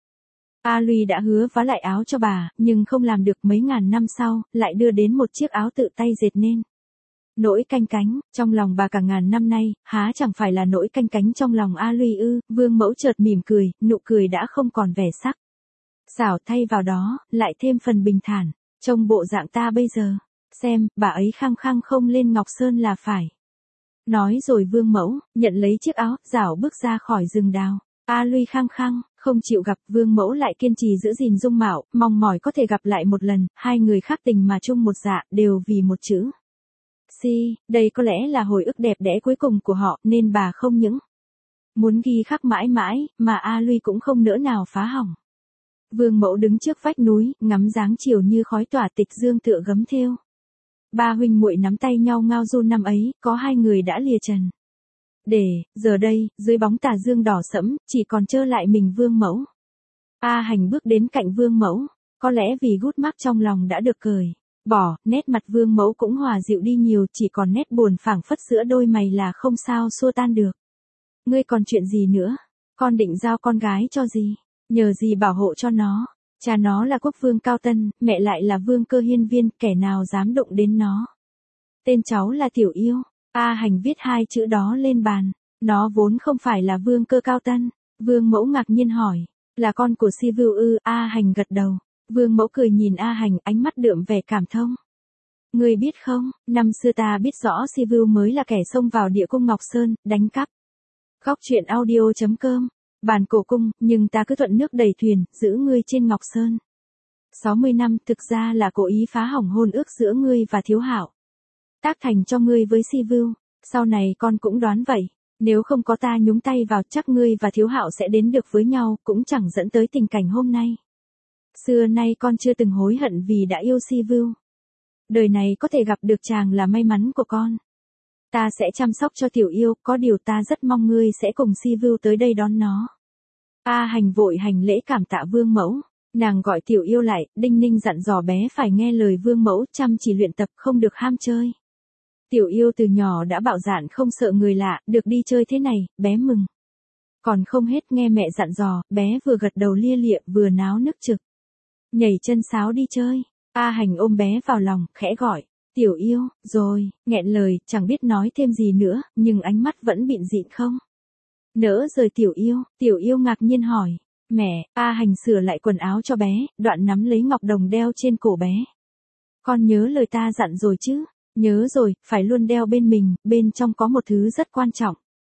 A Luy đã hứa vá lại áo cho bà, nhưng không làm được, mấy ngàn năm sau, lại đưa đến một chiếc áo tự tay dệt nên. Nỗi canh cánh, trong lòng bà cả ngàn năm nay, há chẳng phải là nỗi canh cánh trong lòng A Luy ư? Vương mẫu chợt mỉm cười, nụ cười đã không còn vẻ sắc sảo, thay vào đó, lại thêm phần bình thản. Trông bộ dạng ta bây giờ, xem, bà ấy khăng khăng không lên Ngọc Sơn là phải. Nói rồi Vương mẫu, nhận lấy chiếc áo, rảo bước ra khỏi rừng đào. A Luy khăng khăng, không chịu gặp, Vương mẫu lại kiên trì giữ gìn dung mạo, mong mỏi có thể gặp lại một lần, hai người khác tình mà chung một dạ, đều vì một chữ. Si, đây có lẽ là hồi ức đẹp đẽ cuối cùng của họ, nên bà không những muốn ghi khắc mãi mãi, mà A Luy cũng không nỡ nào phá hỏng. Vương mẫu đứng trước vách núi, ngắm dáng chiều như khói tỏa, tịch dương tựa gấm thêu. Ba huynh muội nắm tay nhau ngao du năm ấy, có hai người đã lìa trần. Để, giờ đây, dưới bóng tà dương đỏ sẫm, chỉ còn trơ lại mình Vương mẫu. A Hành bước đến cạnh Vương mẫu, có lẽ vì gút mắc trong lòng đã được cởi bỏ, nét mặt Vương mẫu cũng hòa dịu đi nhiều, chỉ còn nét buồn phảng phất giữa đôi mày là không sao xua tan được. Ngươi còn chuyện gì nữa? Con định giao con gái cho gì? Nhờ gì bảo hộ cho nó? Cha nó là quốc vương Cao Tân, mẹ lại là vương cơ hiên viên, kẻ nào dám đụng đến nó? Tên cháu là Tiểu Yêu. A Hành viết hai chữ đó lên bàn. Nó vốn không phải là vương cơ Cao Tân. Vương mẫu ngạc nhiên hỏi, là con của Si Vưu ư? A Hành gật đầu. Vương mẫu cười nhìn A Hành, ánh mắt đượm vẻ cảm thông. Ngươi biết không, năm xưa ta biết rõ Si Vưu mới là kẻ xông vào địa cung Ngọc Sơn, đánh cắp. Góc truyện audio chấm com, bàn cổ cung, nhưng ta cứ thuận nước đẩy thuyền, giữ ngươi trên Ngọc Sơn. sáu mươi năm, thực ra là cố ý phá hỏng hôn ước giữa ngươi và Thiếu Hạo. Tác thành cho ngươi với Si Vưu, sau này con cũng đoán vậy. Nếu không có ta nhúng tay vào, chắc ngươi và Thiếu Hạo sẽ đến được với nhau, cũng chẳng dẫn tới tình cảnh hôm nay. Xưa nay con chưa từng hối hận vì đã yêu Si Vưu. Đời này có thể gặp được chàng là may mắn của con. Ta sẽ chăm sóc cho Tiểu Yêu, có điều ta rất mong ngươi sẽ cùng Si Vưu tới đây đón nó. A Hành vội hành lễ cảm tạ Vương mẫu. Nàng gọi Tiểu Yêu lại, đinh ninh dặn dò bé phải nghe lời Vương mẫu, chăm chỉ luyện tập, không được ham chơi. Tiểu Yêu từ nhỏ đã bạo dạn không sợ người lạ, được đi chơi thế này, bé mừng. Còn không hết, nghe mẹ dặn dò, bé vừa gật đầu lia lịa vừa náo nức trực. Nhảy chân sáo đi chơi. A Hành ôm bé vào lòng, khẽ gọi, Tiểu Yêu, rồi, nghẹn lời, chẳng biết nói thêm gì nữa, nhưng ánh mắt vẫn bịn dịn không nỡ rời Tiểu Yêu. Tiểu Yêu ngạc nhiên hỏi, mẹ. A Hành sửa lại quần áo cho bé, đoạn nắm lấy ngọc đồng đeo trên cổ bé. Con nhớ lời ta dặn rồi chứ? Nhớ rồi, phải luôn đeo bên mình, bên trong có một thứ rất quan trọng.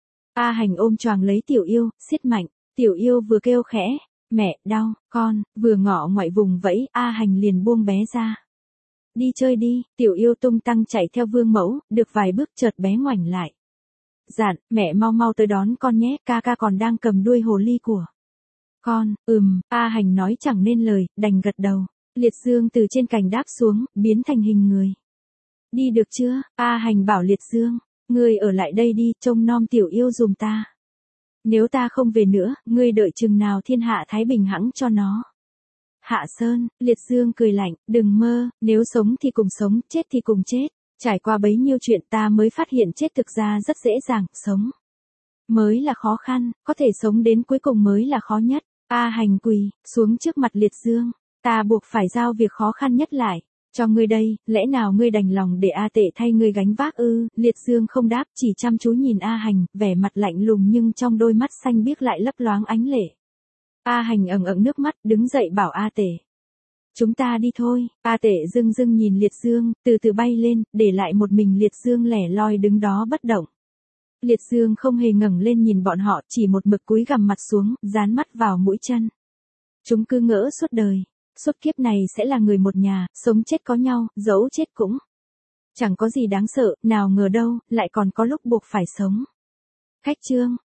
A Hành ôm choàng lấy Tiểu Yêu, siết mạnh. Tiểu Yêu vừa kêu khẽ, mẹ, đau, con, vừa ngọ ngoại vùng vẫy, A Hành liền buông bé ra. Đi chơi đi. Tiểu Yêu tung tăng chạy theo Vương mẫu, được vài bước chợt bé ngoảnh lại. Dặn, mẹ mau mau tới đón con nhé, ca ca còn đang cầm đuôi hồ ly của con. Ừm, A Hành nói chẳng nên lời, đành gật đầu. Liệt Dương từ trên cành đáp xuống, biến thành hình người. Đi được chưa? A Hành bảo Liệt Dương. Ngươi ở lại đây đi, trông nom tiểu yêu dùm ta. Nếu ta không về nữa, ngươi đợi chừng nào thiên hạ thái bình hẵng cho nó. Hạ Sơn, Liệt Dương cười lạnh, đừng mơ, nếu sống thì cùng sống, chết thì cùng chết. Trải qua bấy nhiêu chuyện ta mới phát hiện chết thực ra rất dễ dàng, sống mới là khó khăn, có thể sống đến cuối cùng mới là khó nhất. A Hành quỳ xuống trước mặt Liệt Dương, ta buộc phải giao việc khó khăn nhất lại cho ngươi đây, lẽ nào ngươi đành lòng để A Tệ thay ngươi gánh vác ư? Liệt Dương không đáp, chỉ chăm chú nhìn A Hành, vẻ mặt lạnh lùng nhưng trong đôi mắt xanh biếc lại lấp loáng ánh lệ. A Hành ẩn ẩn nước mắt, đứng dậy bảo A Tệ. Chúng ta đi thôi. A Tệ dưng dưng nhìn Liệt Dương, từ từ bay lên, để lại một mình Liệt Dương lẻ loi đứng đó bất động. Liệt Dương không hề ngẩng lên nhìn bọn họ, chỉ một mực cúi gằm mặt xuống, dán mắt vào mũi chân. Chúng cứ ngỡ suốt đời, suốt kiếp này sẽ là người một nhà, sống chết có nhau, dẫu chết cũng chẳng có gì đáng sợ, nào ngờ đâu, lại còn có lúc buộc phải sống. Khách chương